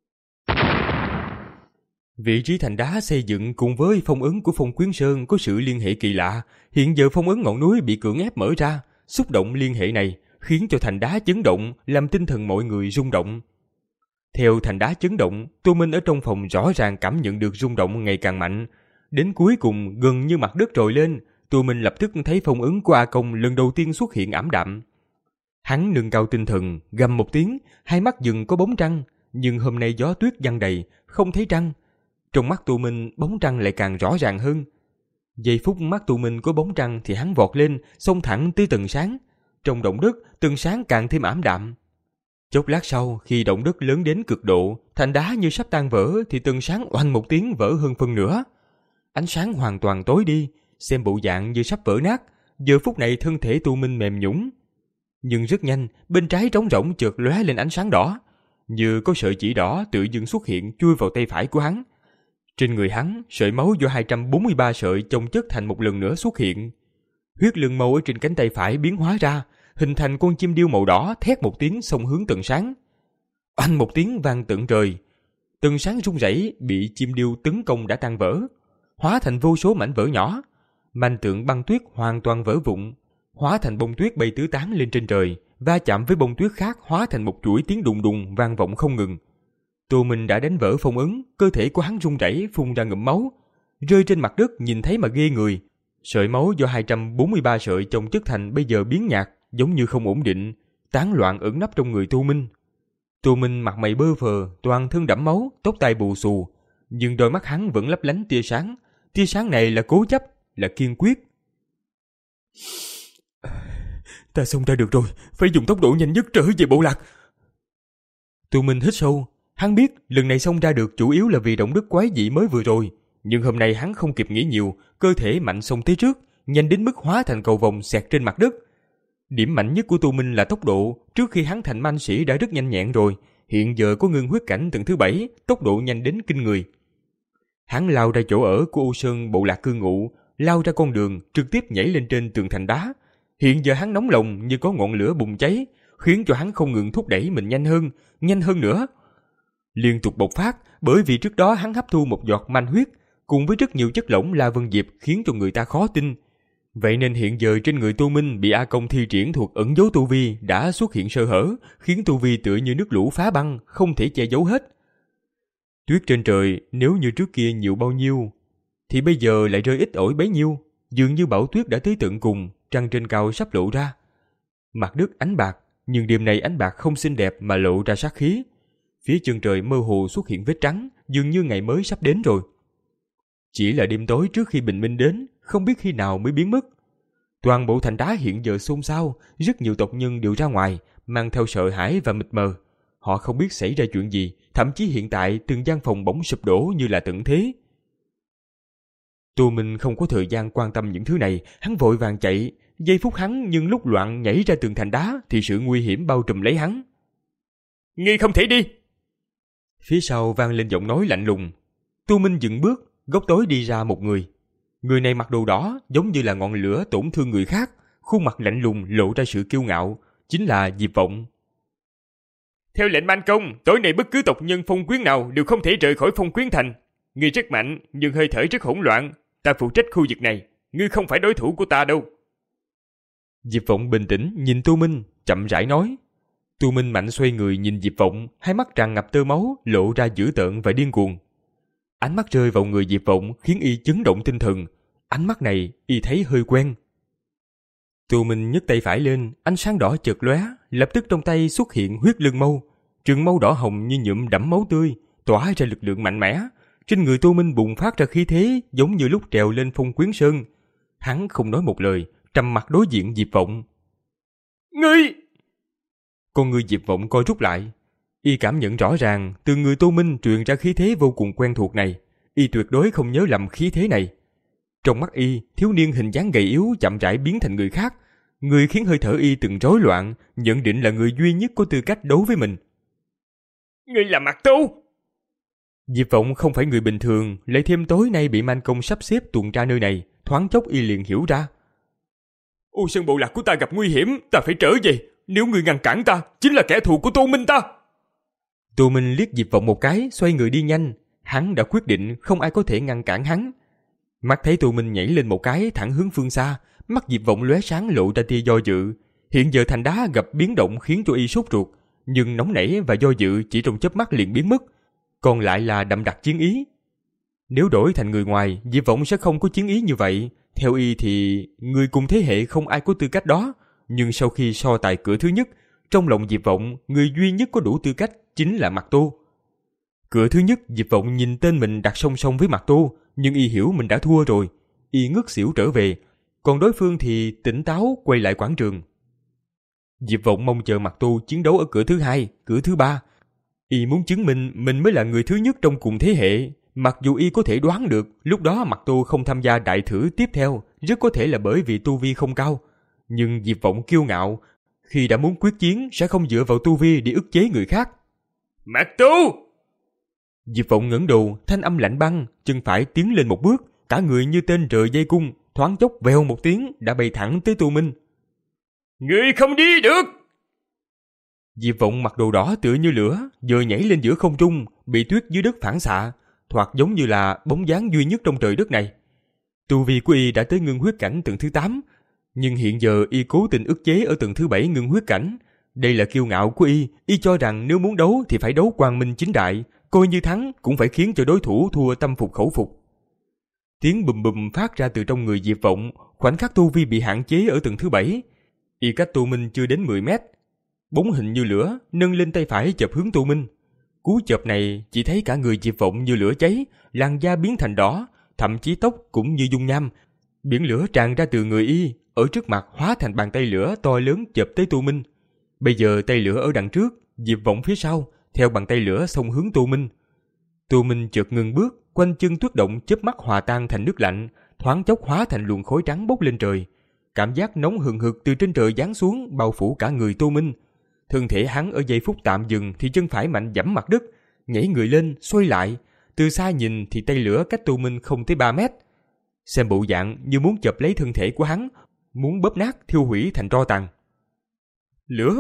Vị trí thành đá xây dựng cùng với phong ấn của Phong Quyến Sơn có sự liên hệ kỳ lạ. Hiện giờ phong ấn ngọn núi bị cưỡng ép mở ra, xúc động liên hệ này khiến cho thành đá chấn động, làm tinh thần mọi người rung động. Theo thành đá chấn động, Tô Minh ở trong phòng rõ ràng cảm nhận được rung động ngày càng mạnh. Đến cuối cùng gần như mặt đất trồi lên, Tô Minh lập tức thấy phong ấn của A Công lần đầu tiên xuất hiện ảm đạm. Hắn nâng cao tinh thần, gầm một tiếng, hai mắt dừng có bóng trăng, nhưng hôm nay gió tuyết giăng đầy, không thấy trăng. Trong mắt Tô Minh, bóng trăng lại càng rõ ràng hơn. Giây phút mắt Tô Minh có bóng trăng thì hắn vọt lên, xông thẳng tới tầng sáng. Trong động đất, tầng sáng càng thêm ảm đạm. Chốc lát sau, khi động đất lớn đến cực độ, thành đá như sắp tan vỡ thì tầng sáng oanh một tiếng vỡ hơn phân nửa. Ánh sáng hoàn toàn tối đi, xem bộ dạng như sắp vỡ nát. Giờ phút này thân thể Tô Minh mềm nhũn. Nhưng rất nhanh, bên trái trống rỗng chợt lóe lên ánh sáng đỏ, như có sợi chỉ đỏ tự dưng xuất hiện chui vào tay phải của hắn. Trên người hắn, sợi máu do hai trăm bốn mươi ba sợi chồng chất thành một lần nữa xuất hiện. Huyết lưng màu ở trên cánh tay phải biến hóa ra, hình thành con chim điêu màu đỏ thét một tiếng xông hướng tầng sáng. Oanh một tiếng vang tận trời. Tầng sáng rung rẩy bị chim điêu tấn công đã tan vỡ, hóa thành vô số mảnh vỡ nhỏ. Manh tượng băng tuyết hoàn toàn vỡ vụn, hóa thành bông tuyết bay tứ tán lên trên trời, va chạm với bông tuyết khác hóa thành một chuỗi tiếng đùng đùng vang vọng không ngừng. Tô Minh đã đánh vỡ phong ấn, cơ thể của hắn run rẩy phun ra ngụm máu, rơi trên mặt đất nhìn thấy mà ghê người. Sợi máu do hai trăm bốn mươi ba sợi chồng chất thành bây giờ biến nhạt, giống như không ổn định, tán loạn ẩn nấp trong người Tô Minh. Tô Minh mặt mày bơ phờ, toàn thân đẫm máu, tóc tai bù xù, nhưng đôi mắt hắn vẫn lấp lánh tia sáng. Tia sáng này là cố chấp, là kiên quyết. Ta xông ra được rồi, phải dùng tốc độ nhanh nhất trở về bộ lạc. Tô Minh hít sâu, hắn biết lần này xông ra được chủ yếu là vì động đất quái dị mới vừa rồi, nhưng hôm nay hắn không kịp nghĩ nhiều, cơ thể mạnh xông tới trước, nhanh đến mức hóa thành cầu vồng xẹt trên mặt đất. Điểm mạnh nhất của Tô Minh là tốc độ, trước khi hắn thành manh sĩ đã rất nhanh nhẹn rồi, hiện giờ có ngưng huyết cảnh tầng thứ bảy, tốc độ nhanh đến kinh người. Hắn lao ra chỗ ở của Ô Sơn bộ lạc cư ngụ, lao ra con đường, trực tiếp nhảy lên trên tường thành đá. Hiện giờ hắn nóng lòng như có ngọn lửa bùng cháy, khiến cho hắn không ngừng thúc đẩy mình nhanh hơn, nhanh hơn nữa. Liên tục bộc phát, bởi vì trước đó hắn hấp thu một giọt manh huyết, cùng với rất nhiều chất lỏng La Vân Diệp khiến cho người ta khó tin. Vậy nên hiện giờ trên người Tô Minh bị A Công thi triển thuộc ẩn giấu tu vi đã xuất hiện sơ hở, khiến tu vi tựa như nước lũ phá băng, không thể che giấu hết. Tuyết trên trời nếu như trước kia nhiều bao nhiêu, thì bây giờ lại rơi ít ỏi bấy nhiêu, dường như bão tuyết đã tới tận cùng, trăng trên cao sắp lộ ra. Mặt đất ánh bạc, nhưng đêm nay ánh bạc không xinh đẹp mà lộ ra sát khí. Phía chân trời mơ hồ xuất hiện vết trắng, dường như ngày mới sắp đến rồi. Chỉ là đêm tối trước khi bình minh đến, không biết khi nào mới biến mất. Toàn bộ thành đá hiện giờ xôn xao, rất nhiều tộc nhân đều ra ngoài, mang theo sợ hãi và mịt mờ. Họ không biết xảy ra chuyện gì, thậm chí hiện tại từng gian phòng bỗng sụp đổ như là tận thế. Tô Minh không có thời gian quan tâm những thứ này, hắn vội vàng chạy. Giây phút hắn nhưng lúc loạn nhảy ra tường thành đá thì sự nguy hiểm bao trùm lấy hắn. Ngươi không thể đi! Phía sau vang lên giọng nói lạnh lùng. Tô Minh dừng bước, góc tối đi ra một người. Người này mặc đồ đỏ giống như là ngọn lửa tổn thương người khác, khuôn mặt lạnh lùng lộ ra sự kiêu ngạo, chính là Diệp Vọng. Theo lệnh ban công, tối nay bất cứ tộc nhân Phong Quyến nào đều không thể rời khỏi Phong Quyến thành. Ngươi rất mạnh, nhưng hơi thở rất hỗn loạn. Ta phụ trách khu vực này, ngươi không phải đối thủ của ta đâu. Diệp Vọng bình tĩnh nhìn Tô Minh, chậm rãi nói. Tô Minh mạnh xoay người nhìn Diệp Vọng, hai mắt tràn ngập tơ máu, lộ ra dữ tợn và điên cuồng. Ánh mắt rơi vào người Diệp Vọng khiến y chấn động tinh thần. Ánh mắt này y thấy hơi quen. Tô Minh nhấc tay phải lên, ánh sáng đỏ chợt lóe, lập tức trong tay xuất hiện huyết lương mâu. Trường mâu đỏ hồng như nhuộm đẫm máu tươi, tỏa ra lực lượng mạnh mẽ. Trên người Tô Minh bùng phát ra khí thế giống như lúc trèo lên Phong Quyến Sơn. Hắn không nói một lời, trầm mặt đối diện Diệp Vọng. Ngươi! Con người Diệp Vọng co rút lại. Y cảm nhận rõ ràng từ người Tô Minh truyền ra khí thế vô cùng quen thuộc này. Y tuyệt đối không nhớ lầm khí thế này. Trong mắt y, thiếu niên hình dáng gầy yếu chậm rãi biến thành người khác. Người khiến hơi thở y từng rối loạn, nhận định là người duy nhất có tư cách đấu với mình. Ngươi là Mạc Tu! Diệp Vọng không phải người bình thường, lại thêm tối nay bị Man Công sắp xếp tuần tra nơi này, thoáng chốc y liền hiểu ra. U Sơn bộ lạc của ta gặp nguy hiểm, ta phải trở về. Nếu người ngăn cản ta, chính là kẻ thù của Tô Minh ta. Tô Minh liếc Diệp Vọng một cái, xoay người đi nhanh. Hắn đã quyết định không ai có thể ngăn cản hắn. Mắt thấy Tô Minh nhảy lên một cái thẳng hướng phương xa, mắt Diệp Vọng lóe sáng lộ ra tia do dự. Hiện giờ thành đá gặp biến động khiến cho y sốt ruột, nhưng nóng nảy và do dự chỉ trong chớp mắt liền biến mất, còn lại là đậm đặc chiến ý. Nếu đổi thành người ngoài, Diệp Vọng sẽ không có chiến ý như vậy. Theo y thì người cùng thế hệ không ai có tư cách đó. Nhưng sau khi so tài cửa thứ nhất, trong lòng Diệp Vọng, người duy nhất có đủ tư cách chính là Mạc Tô. Cửa thứ nhất, Diệp Vọng nhìn tên mình đặt song song với Mạc Tô, nhưng y hiểu mình đã thua rồi. Y ngất xỉu trở về, còn đối phương thì tỉnh táo quay lại quảng trường. Diệp Vọng mong chờ Mạc Tô chiến đấu ở cửa thứ hai, cửa thứ ba. Y muốn chứng minh mình mới là người thứ nhất trong cùng thế hệ. Mặc dù y có thể đoán được lúc đó Mạc Tô không tham gia đại thử tiếp theo, rất có thể là bởi vì tu vi không cao. Nhưng Diệp Vọng kiêu ngạo, khi đã muốn quyết chiến sẽ không dựa vào tu vi để ức chế người khác. Mạc Tu! Diệp Vọng ngẩng đầu, thanh âm lạnh băng, chân phải tiến lên một bước, cả người như tên rời dây cung, thoáng chốc vèo một tiếng đã bay thẳng tới Tô Minh. Ngươi không đi được! Diệp Vọng mặc đồ đỏ tựa như lửa, vừa nhảy lên giữa không trung, bị tuyết dưới đất phản xạ, thoạt giống như là bóng dáng duy nhất trong trời đất này. Tu vi của y đã tới ngưng huyết cảnh tầng thứ tám, nhưng hiện giờ y cố tình ức chế ở tầng thứ bảy ngưng huyết cảnh. Đây là kiêu ngạo của y, y cho rằng nếu muốn đấu thì phải đấu quang minh chính đại, coi như thắng cũng phải khiến cho đối thủ thua tâm phục khẩu phục. Tiếng bùm bùm phát ra từ trong người Diệp Vọng, khoảnh khắc tu vi bị hạn chế ở tầng thứ bảy. Y cách Tô Minh chưa đến mười mét. Bóng hình như lửa, nâng lên tay phải chộp hướng Tô Minh. Cú chộp này chỉ thấy cả người Diệp Vọng như lửa cháy, làn da biến thành đỏ, thậm chí tóc cũng như dung nham. Biển lửa tràn ra từ người y, ở trước mặt hóa thành bàn tay lửa to lớn chộp tới Tô Minh. Bây giờ tay lửa ở đằng trước, Diệp Vọng phía sau, theo bàn tay lửa xông hướng Tô Minh. Tô Minh chợt ngừng bước, quanh chân tuyết động chớp mắt hòa tan thành nước lạnh, thoáng chốc hóa thành luồng khói trắng bốc lên trời. Cảm giác nóng hừng hực từ trên trời giáng xuống bao phủ cả người Tô Minh. Thân thể hắn ở giây phút tạm dừng thì chân phải mạnh giẫm mặt đất, nhảy người lên, xoay lại. Từ xa nhìn thì tay lửa cách Tô Minh không tới ba mét. Xem bộ dạng như muốn chộp lấy thân thể của hắn, muốn bóp nát thiêu hủy thành tro tàn. Lửa!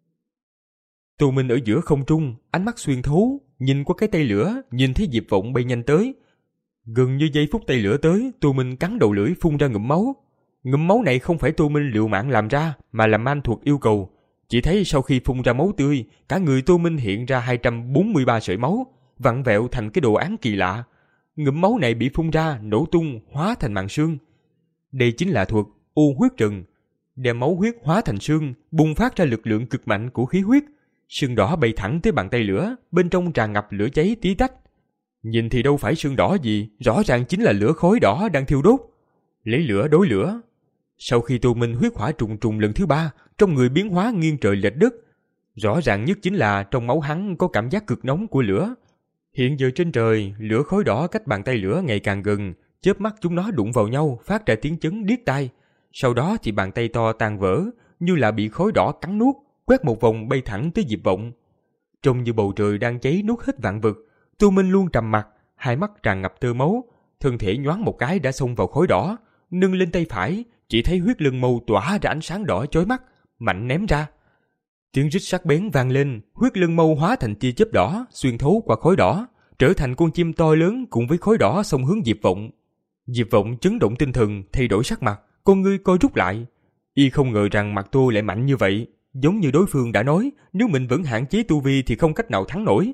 Tô Minh ở giữa không trung, ánh mắt xuyên thấu, nhìn qua cái tay lửa, nhìn thấy Diệp Vọng bay nhanh tới. Gần như giây phút tay lửa tới, Tô Minh cắn đầu lưỡi phun ra ngụm máu. Ngụm máu này không phải Tô Minh liều mạng làm ra, mà là man thuộc yêu cầu. Chỉ thấy sau khi phun ra máu tươi, cả người Tô Minh hiện ra hai trăm bốn mươi ba sợi máu, vặn vẹo thành cái đồ án kỳ lạ. Ngụm máu này bị phun ra, nổ tung, hóa thành màn sương. Đây chính là thuật ô huyết trần. Đem máu huyết hóa thành sương, bùng phát ra lực lượng cực mạnh của khí huyết. Sương đỏ bay thẳng tới bàn tay lửa, bên trong tràn ngập lửa cháy tí tách. Nhìn thì đâu phải sương đỏ gì, rõ ràng chính là lửa khói đỏ đang thiêu đốt. Lấy lửa đối lửa. Sau khi Tô Minh huyết hỏa trùng trùng lần thứ ba, trong người biến hóa nghiêng trời lệch đất. Rõ ràng nhất chính là trong máu hắn có cảm giác cực nóng của lửa. Hiện giờ trên trời, lửa khói đỏ cách bàn tay lửa ngày càng gần, chớp mắt chúng nó đụng vào nhau, phát ra tiếng chấn điếc tai. Sau đó thì bàn tay to tan vỡ, như là bị khói đỏ cắn nuốt, quét một vòng bay thẳng tới Diệp Vọng. Trông như bầu trời đang cháy nuốt hết vạn vực. Tu Minh luôn trầm mặc, hai mắt tràn ngập tơ máu, thân thể nhoáng một cái đã xông vào khói đỏ, nâng lên tay phải, chỉ thấy huyết lưng mâu tỏa ra ánh sáng đỏ chói mắt, mạnh ném ra. Tiếng rít sắc bén vang lên, huyết lưng mâu hóa thành tia chớp đỏ, xuyên thấu qua khói đỏ, trở thành con chim to lớn cùng với khói đỏ xông hướng Diệp Vọng. Diệp Vọng chấn động tinh thần, thay đổi sắc mặt, con ngươi co rút lại. Y không ngờ rằng Mạc Tô lại mạnh như vậy, giống như đối phương đã nói, nếu mình vẫn hạn chế tu vi thì không cách nào thắng nổi.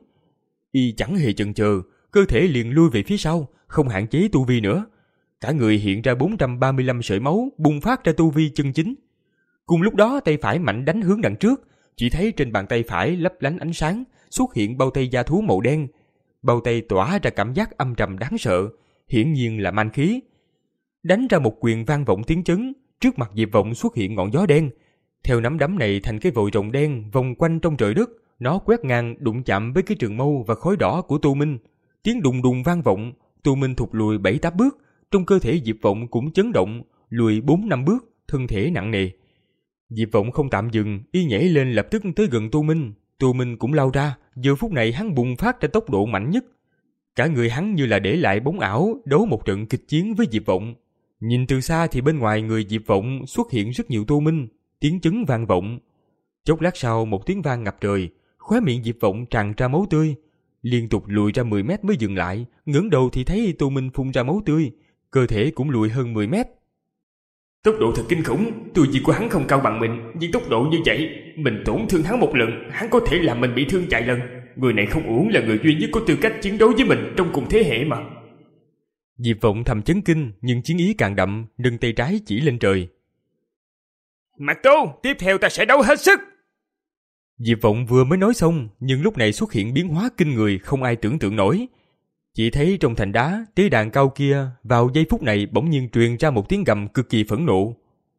Y chẳng hề chần chờ, cơ thể liền lui về phía sau, không hạn chế tu vi nữa. Cả người hiện ra bốn trăm ba mươi lăm sợi máu, bùng phát ra tu vi chân chính. Cùng lúc đó tay phải mạnh đánh hướng đằng trước, chỉ thấy trên bàn tay phải lấp lánh ánh sáng, xuất hiện bao tay da thú màu đen. Bao tay tỏa ra cảm giác âm trầm đáng sợ, hiển nhiên là man khí. Đánh ra một quyền vang vọng tiếng chấn, trước mặt Diệp Vọng xuất hiện ngọn gió đen. Theo nắm đấm này thành cái vòi rồng đen vòng quanh trong trời đất, nó quét ngang đụng chạm với cái trường mâu và khói đỏ của Tô Minh. Tiếng đùng đùng vang vọng, Tô Minh thụt lùi bảy tám bước, trong cơ thể Diệp Vọng cũng chấn động, lùi bốn năm bước, thân thể nặng nề. Diệp Vọng không tạm dừng, y nhảy lên lập tức tới gần Tô Minh. Tô Minh cũng lao ra, giờ phút này hắn bùng phát ra tốc độ mạnh nhất. Cả người hắn như là để lại bóng ảo, đấu một trận kịch chiến với Diệp Vọng. Nhìn từ xa thì bên ngoài người Diệp Vọng xuất hiện rất nhiều Tô Minh, tiếng chấn vang vọng. Chốc lát sau một tiếng vang ngập trời, khóe miệng Diệp Vọng tràn ra máu tươi, liên tục lùi ra mười mét mới dừng lại, ngẩng đầu thì thấy Tô Minh phun ra máu tươi, cơ thể cũng lùi hơn mười mét. Tốc độ thật kinh khủng, tu vi của hắn không cao bằng mình, nhưng tốc độ như vậy, mình tổn thương hắn một lần, hắn có thể làm mình bị thương vài lần. Người này không uổng là người duy nhất có tư cách chiến đấu với mình trong cùng thế hệ mà. Diệp Vọng thầm chấn kinh, nhưng chiến ý càng đậm, nâng tay trái chỉ lên trời. Mạc Tô, tiếp theo ta sẽ đấu hết sức. Diệp Vọng vừa mới nói xong, nhưng lúc này xuất hiện biến hóa kinh người không ai tưởng tượng nổi. Chỉ thấy trong thành đá, tế đàn cao kia, vào giây phút này bỗng nhiên truyền ra một tiếng gầm cực kỳ phẫn nộ.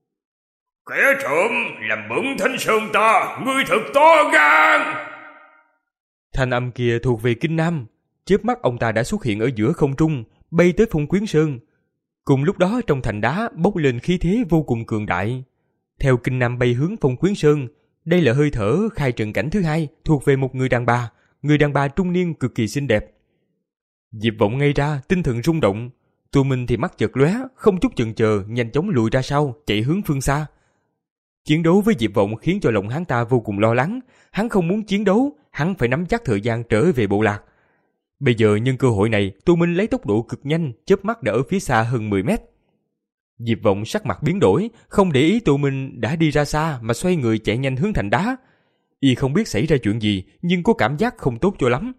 Kẻ trộm, làm bẩn Thanh Sơn ta, ngươi thật to gan! Thanh âm kia thuộc về Kinh Nam, chớp mắt ông ta đã xuất hiện ở giữa không trung, bay tới Phong Quyến Sơn. Cùng lúc đó trong thành đá bốc lên khí thế vô cùng cường đại. Theo Kinh Nam bay hướng Phong Quyến Sơn, đây là hơi thở khai trận cảnh thứ hai, thuộc về một người đàn bà, người đàn bà trung niên cực kỳ xinh đẹp. Diệp Vọng ngây ra, tinh thần rung động. Tô Minh thì mắt chợt lóe, không chút chần chờ, nhanh chóng lùi ra sau, chạy hướng phương xa. Chiến đấu với Diệp Vọng khiến cho lòng hắn ta vô cùng lo lắng. Hắn không muốn chiến đấu, hắn phải nắm chắc thời gian trở về bộ lạc. Bây giờ nhân cơ hội này, Tô Minh lấy tốc độ cực nhanh, chớp mắt đã ở phía xa hơn mười mét. Diệp Vọng sắc mặt biến đổi, không để ý Tô Minh đã đi ra xa mà xoay người chạy nhanh hướng thành đá. Y không biết xảy ra chuyện gì, nhưng có cảm giác không tốt cho lắm.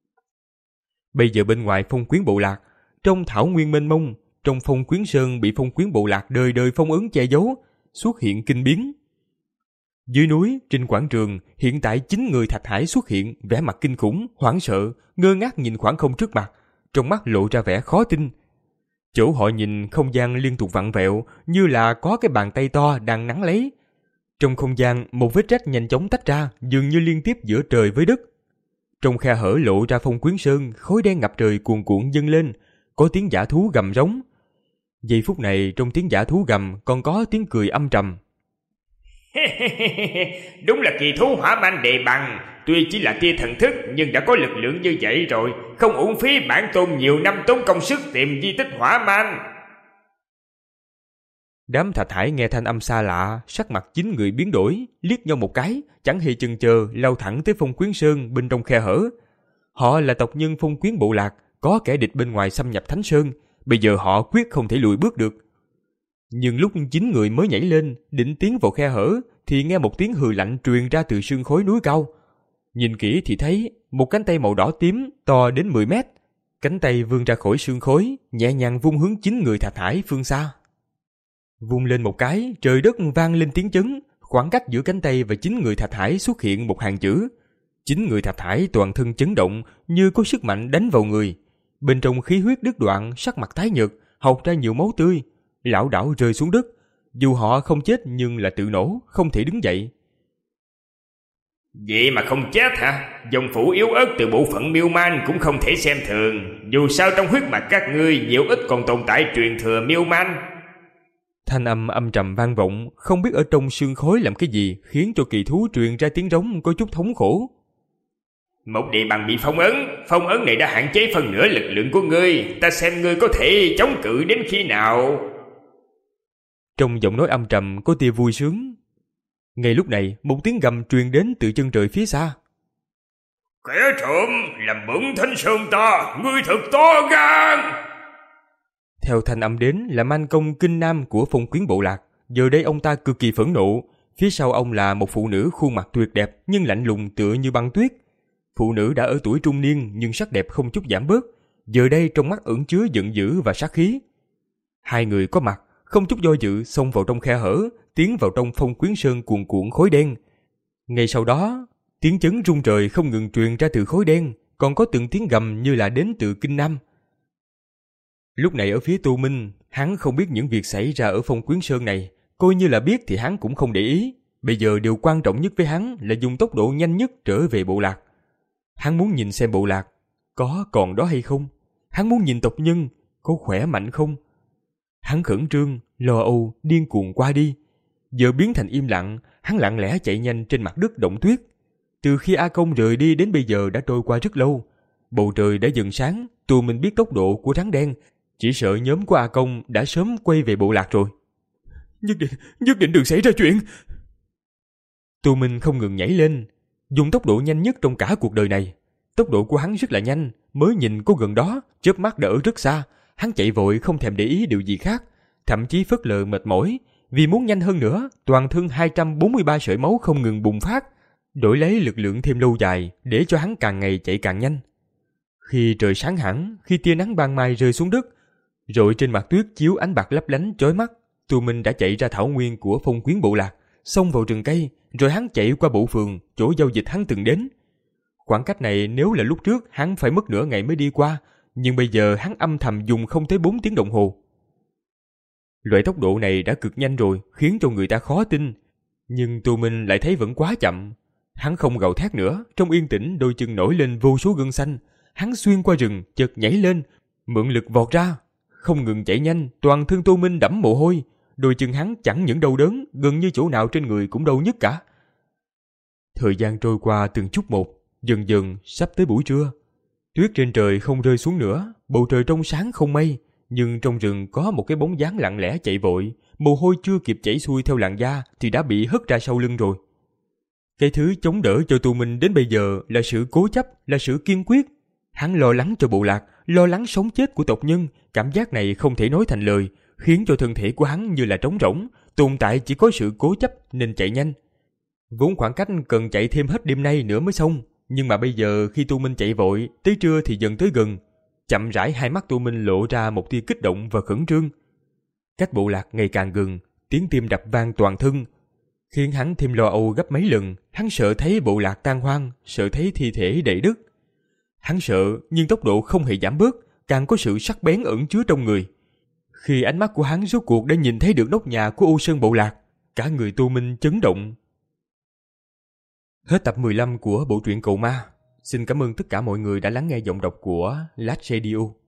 Bây giờ bên ngoài Phong Quyến bộ lạc, trong thảo nguyên mênh mông, trong Phong Quyến Sơn bị Phong Quyến bộ lạc đời đời phong ấn che giấu, xuất hiện kinh biến. Dưới núi, trên quảng trường, hiện tại chín người Thạch Hải xuất hiện, vẻ mặt kinh khủng, hoảng sợ, ngơ ngác nhìn khoảng không trước mặt, trong mắt lộ ra vẻ khó tin. Chỗ họ nhìn không gian liên tục vặn vẹo, như là có cái bàn tay to đang nắn lấy. Trong không gian, một vết rách nhanh chóng tách ra, dường như liên tiếp giữa trời với đất. Trong khe hở lộ ra Phong Quyến Sơn, khói đen ngập trời cuồn cuộn dâng lên, có tiếng dã thú gầm rống. Giây phút này trong tiếng dã thú gầm còn có tiếng cười âm trầm. Đúng là kỳ thú hỏa manh đề bằng, tuy chỉ là tia thần thức nhưng đã có lực lượng như vậy rồi, không uổng phí bản tôn nhiều năm tốn công sức tìm di tích hỏa manh. Đám Thạch Hải nghe thanh âm xa lạ, sắc mặt chín người biến đổi, liếc nhau một cái, chẳng hề chần chờ lao thẳng tới Phong Quyến Sơn bên trong khe hở. Họ là tộc nhân Phong Quyến bộ lạc, có kẻ địch bên ngoài xâm nhập Thánh Sơn, bây giờ họ quyết không thể lùi bước được. Nhưng lúc chín người mới nhảy lên, định tiến vào khe hở, thì nghe một tiếng hừ lạnh truyền ra từ sương khói núi cao. Nhìn kỹ thì thấy một cánh tay màu đỏ tím to đến mười mét, cánh tay vươn ra khỏi sương khói, nhẹ nhàng vung hướng chín người Thạch Hải phương xa. Vung lên một cái, trời đất vang lên tiếng chấn, khoảng cách giữa cánh tay và chín người Thạch Hải xuất hiện một hàng chữ. Chín người Thạch Hải toàn thân chấn động, như có sức mạnh đánh vào người. Bên trong khí huyết đứt đoạn, sắc mặt tái nhợt, hộc ra nhiều máu tươi, lảo đảo rơi xuống đất. Dù họ không chết nhưng là tự nổ, không thể đứng dậy. Vậy mà không chết hả? Dòng phủ yếu ớt từ bộ phận miêu man cũng không thể xem thường. Dù sao trong huyết mạch các ngươi nhiều ít còn tồn tại truyền thừa miêu man. Thanh âm âm trầm vang vọng, không biết ở trong sương khói làm cái gì khiến cho kỳ thú truyền ra tiếng rống có chút thống khổ. Một địa bằng bị phong ấn, phong ấn này đã hạn chế phần nửa lực lượng của ngươi, ta xem ngươi có thể chống cự đến khi nào. Trong giọng nói âm trầm có tia vui sướng. Ngay lúc này, một tiếng gầm truyền đến từ chân trời phía xa. Kẻ trộm làm bẩn Thánh Sơn ta, ngươi thật to gan. Theo thanh âm đến là man công Kinh Nam của Phong Quyến bộ lạc. Giờ đây ông ta cực kỳ phẫn nộ. Phía sau ông là một phụ nữ khuôn mặt tuyệt đẹp nhưng lạnh lùng tựa như băng tuyết. Phụ nữ đã ở tuổi trung niên nhưng sắc đẹp không chút giảm bớt. Giờ đây trong mắt ẩn chứa giận dữ và sát khí. Hai người có mặt, không chút do dự xông vào trong khe hở, tiến vào trong Phong Quyến Sơn cuồn cuộn khói đen. Ngay sau đó, tiếng chấn rung trời không ngừng truyền ra từ khói đen, còn có từng tiếng gầm như là đến từ Kinh Nam. Lúc này ở phía Tô Minh, hắn không biết những việc xảy ra ở Phong Quyến Sơn này, coi như là biết thì hắn cũng không để ý. Bây giờ điều quan trọng nhất với hắn là dùng tốc độ nhanh nhất trở về bộ lạc. Hắn muốn nhìn xem bộ lạc có còn đó hay không. Hắn muốn nhìn tộc nhân có khỏe mạnh không. Hắn khẩn trương, lo âu, điên cuồng qua đi. Giờ biến thành im lặng, hắn lặng lẽ chạy nhanh trên mặt đất động tuyết. Từ khi A Công rời đi đến bây giờ đã trôi qua rất lâu. Bầu trời đã dần sáng, Tô Minh biết tốc độ của rắn đen. Chỉ sợ nhóm của A Công đã sớm quay về bộ lạc rồi. Nhất định, nhất định đừng xảy ra chuyện. Tô Minh không ngừng nhảy lên, dùng tốc độ nhanh nhất trong cả cuộc đời này. Tốc độ của hắn rất là nhanh, mới nhìn có gần đó, chớp mắt đã ở rất xa. Hắn chạy vội không thèm để ý điều gì khác, thậm chí phớt lờ mệt mỏi. Vì muốn nhanh hơn nữa, toàn thân hai trăm bốn mươi ba sợi máu không ngừng bùng phát, đổi lấy lực lượng thêm lâu dài để cho hắn càng ngày chạy càng nhanh. Khi trời sáng hẳn, khi tia nắng ban mai rơi xuống đất, rồi trên mặt tuyết chiếu ánh bạc lấp lánh chói mắt, Tô Minh đã chạy ra thảo nguyên của Phong Quyến bộ lạc, xông vào rừng cây, rồi hắn chạy qua bộ phường, chỗ giao dịch hắn từng đến. Khoảng cách này nếu là lúc trước hắn phải mất nửa ngày mới đi qua, nhưng bây giờ hắn âm thầm dùng không tới bốn tiếng đồng hồ. Loại tốc độ này đã cực nhanh rồi, khiến cho người ta khó tin. Nhưng Tô Minh lại thấy vẫn quá chậm. Hắn không gào thét nữa, trong yên tĩnh đôi chân nổi lên vô số gân xanh. Hắn xuyên qua rừng, chợt nhảy lên, mượn lực vọt ra. Không ngừng chạy nhanh, toàn thân Tô Minh đẫm mồ hôi. Đôi chân hắn chẳng những đau đớn, gần như chỗ nào trên người cũng đau nhức cả. Thời gian trôi qua từng chút một, dần dần sắp tới buổi trưa. Tuyết trên trời không rơi xuống nữa, bầu trời trong sáng không mây. Nhưng trong rừng có một cái bóng dáng lặng lẽ chạy vội, mồ hôi chưa kịp chảy xuôi theo làn da thì đã bị hất ra sau lưng rồi. Cái thứ chống đỡ cho Tô Minh đến bây giờ là sự cố chấp, là sự kiên quyết. Hắn lo lắng cho bộ lạc, lo lắng sống chết của tộc nhân, cảm giác này không thể nói thành lời, khiến cho thân thể của hắn như là trống rỗng, tồn tại chỉ có sự cố chấp nên chạy nhanh. Vốn khoảng cách cần chạy thêm hết đêm nay nữa mới xong, nhưng mà bây giờ khi Tô Minh chạy vội, tới trưa thì dần tới gần. Chậm rãi hai mắt Tô Minh lộ ra một tia kích động và khẩn trương. Cách bộ lạc ngày càng gần, tiếng tim đập vang toàn thân, khiến hắn thêm lo âu gấp mấy lần. Hắn sợ thấy bộ lạc tan hoang, sợ thấy thi thể đầy đất. Hắn sợ, nhưng tốc độ không hề giảm bớt, càng có sự sắc bén ẩn chứa trong người. Khi ánh mắt của hắn rốt cuộc đã nhìn thấy được nóc nhà của Ô Sơn bộ lạc, cả người Tô Minh chấn động. Hết tập mười lăm của bộ truyện Cậu Ma. Xin cảm ơn tất cả mọi người đã lắng nghe giọng đọc của Lát Radio.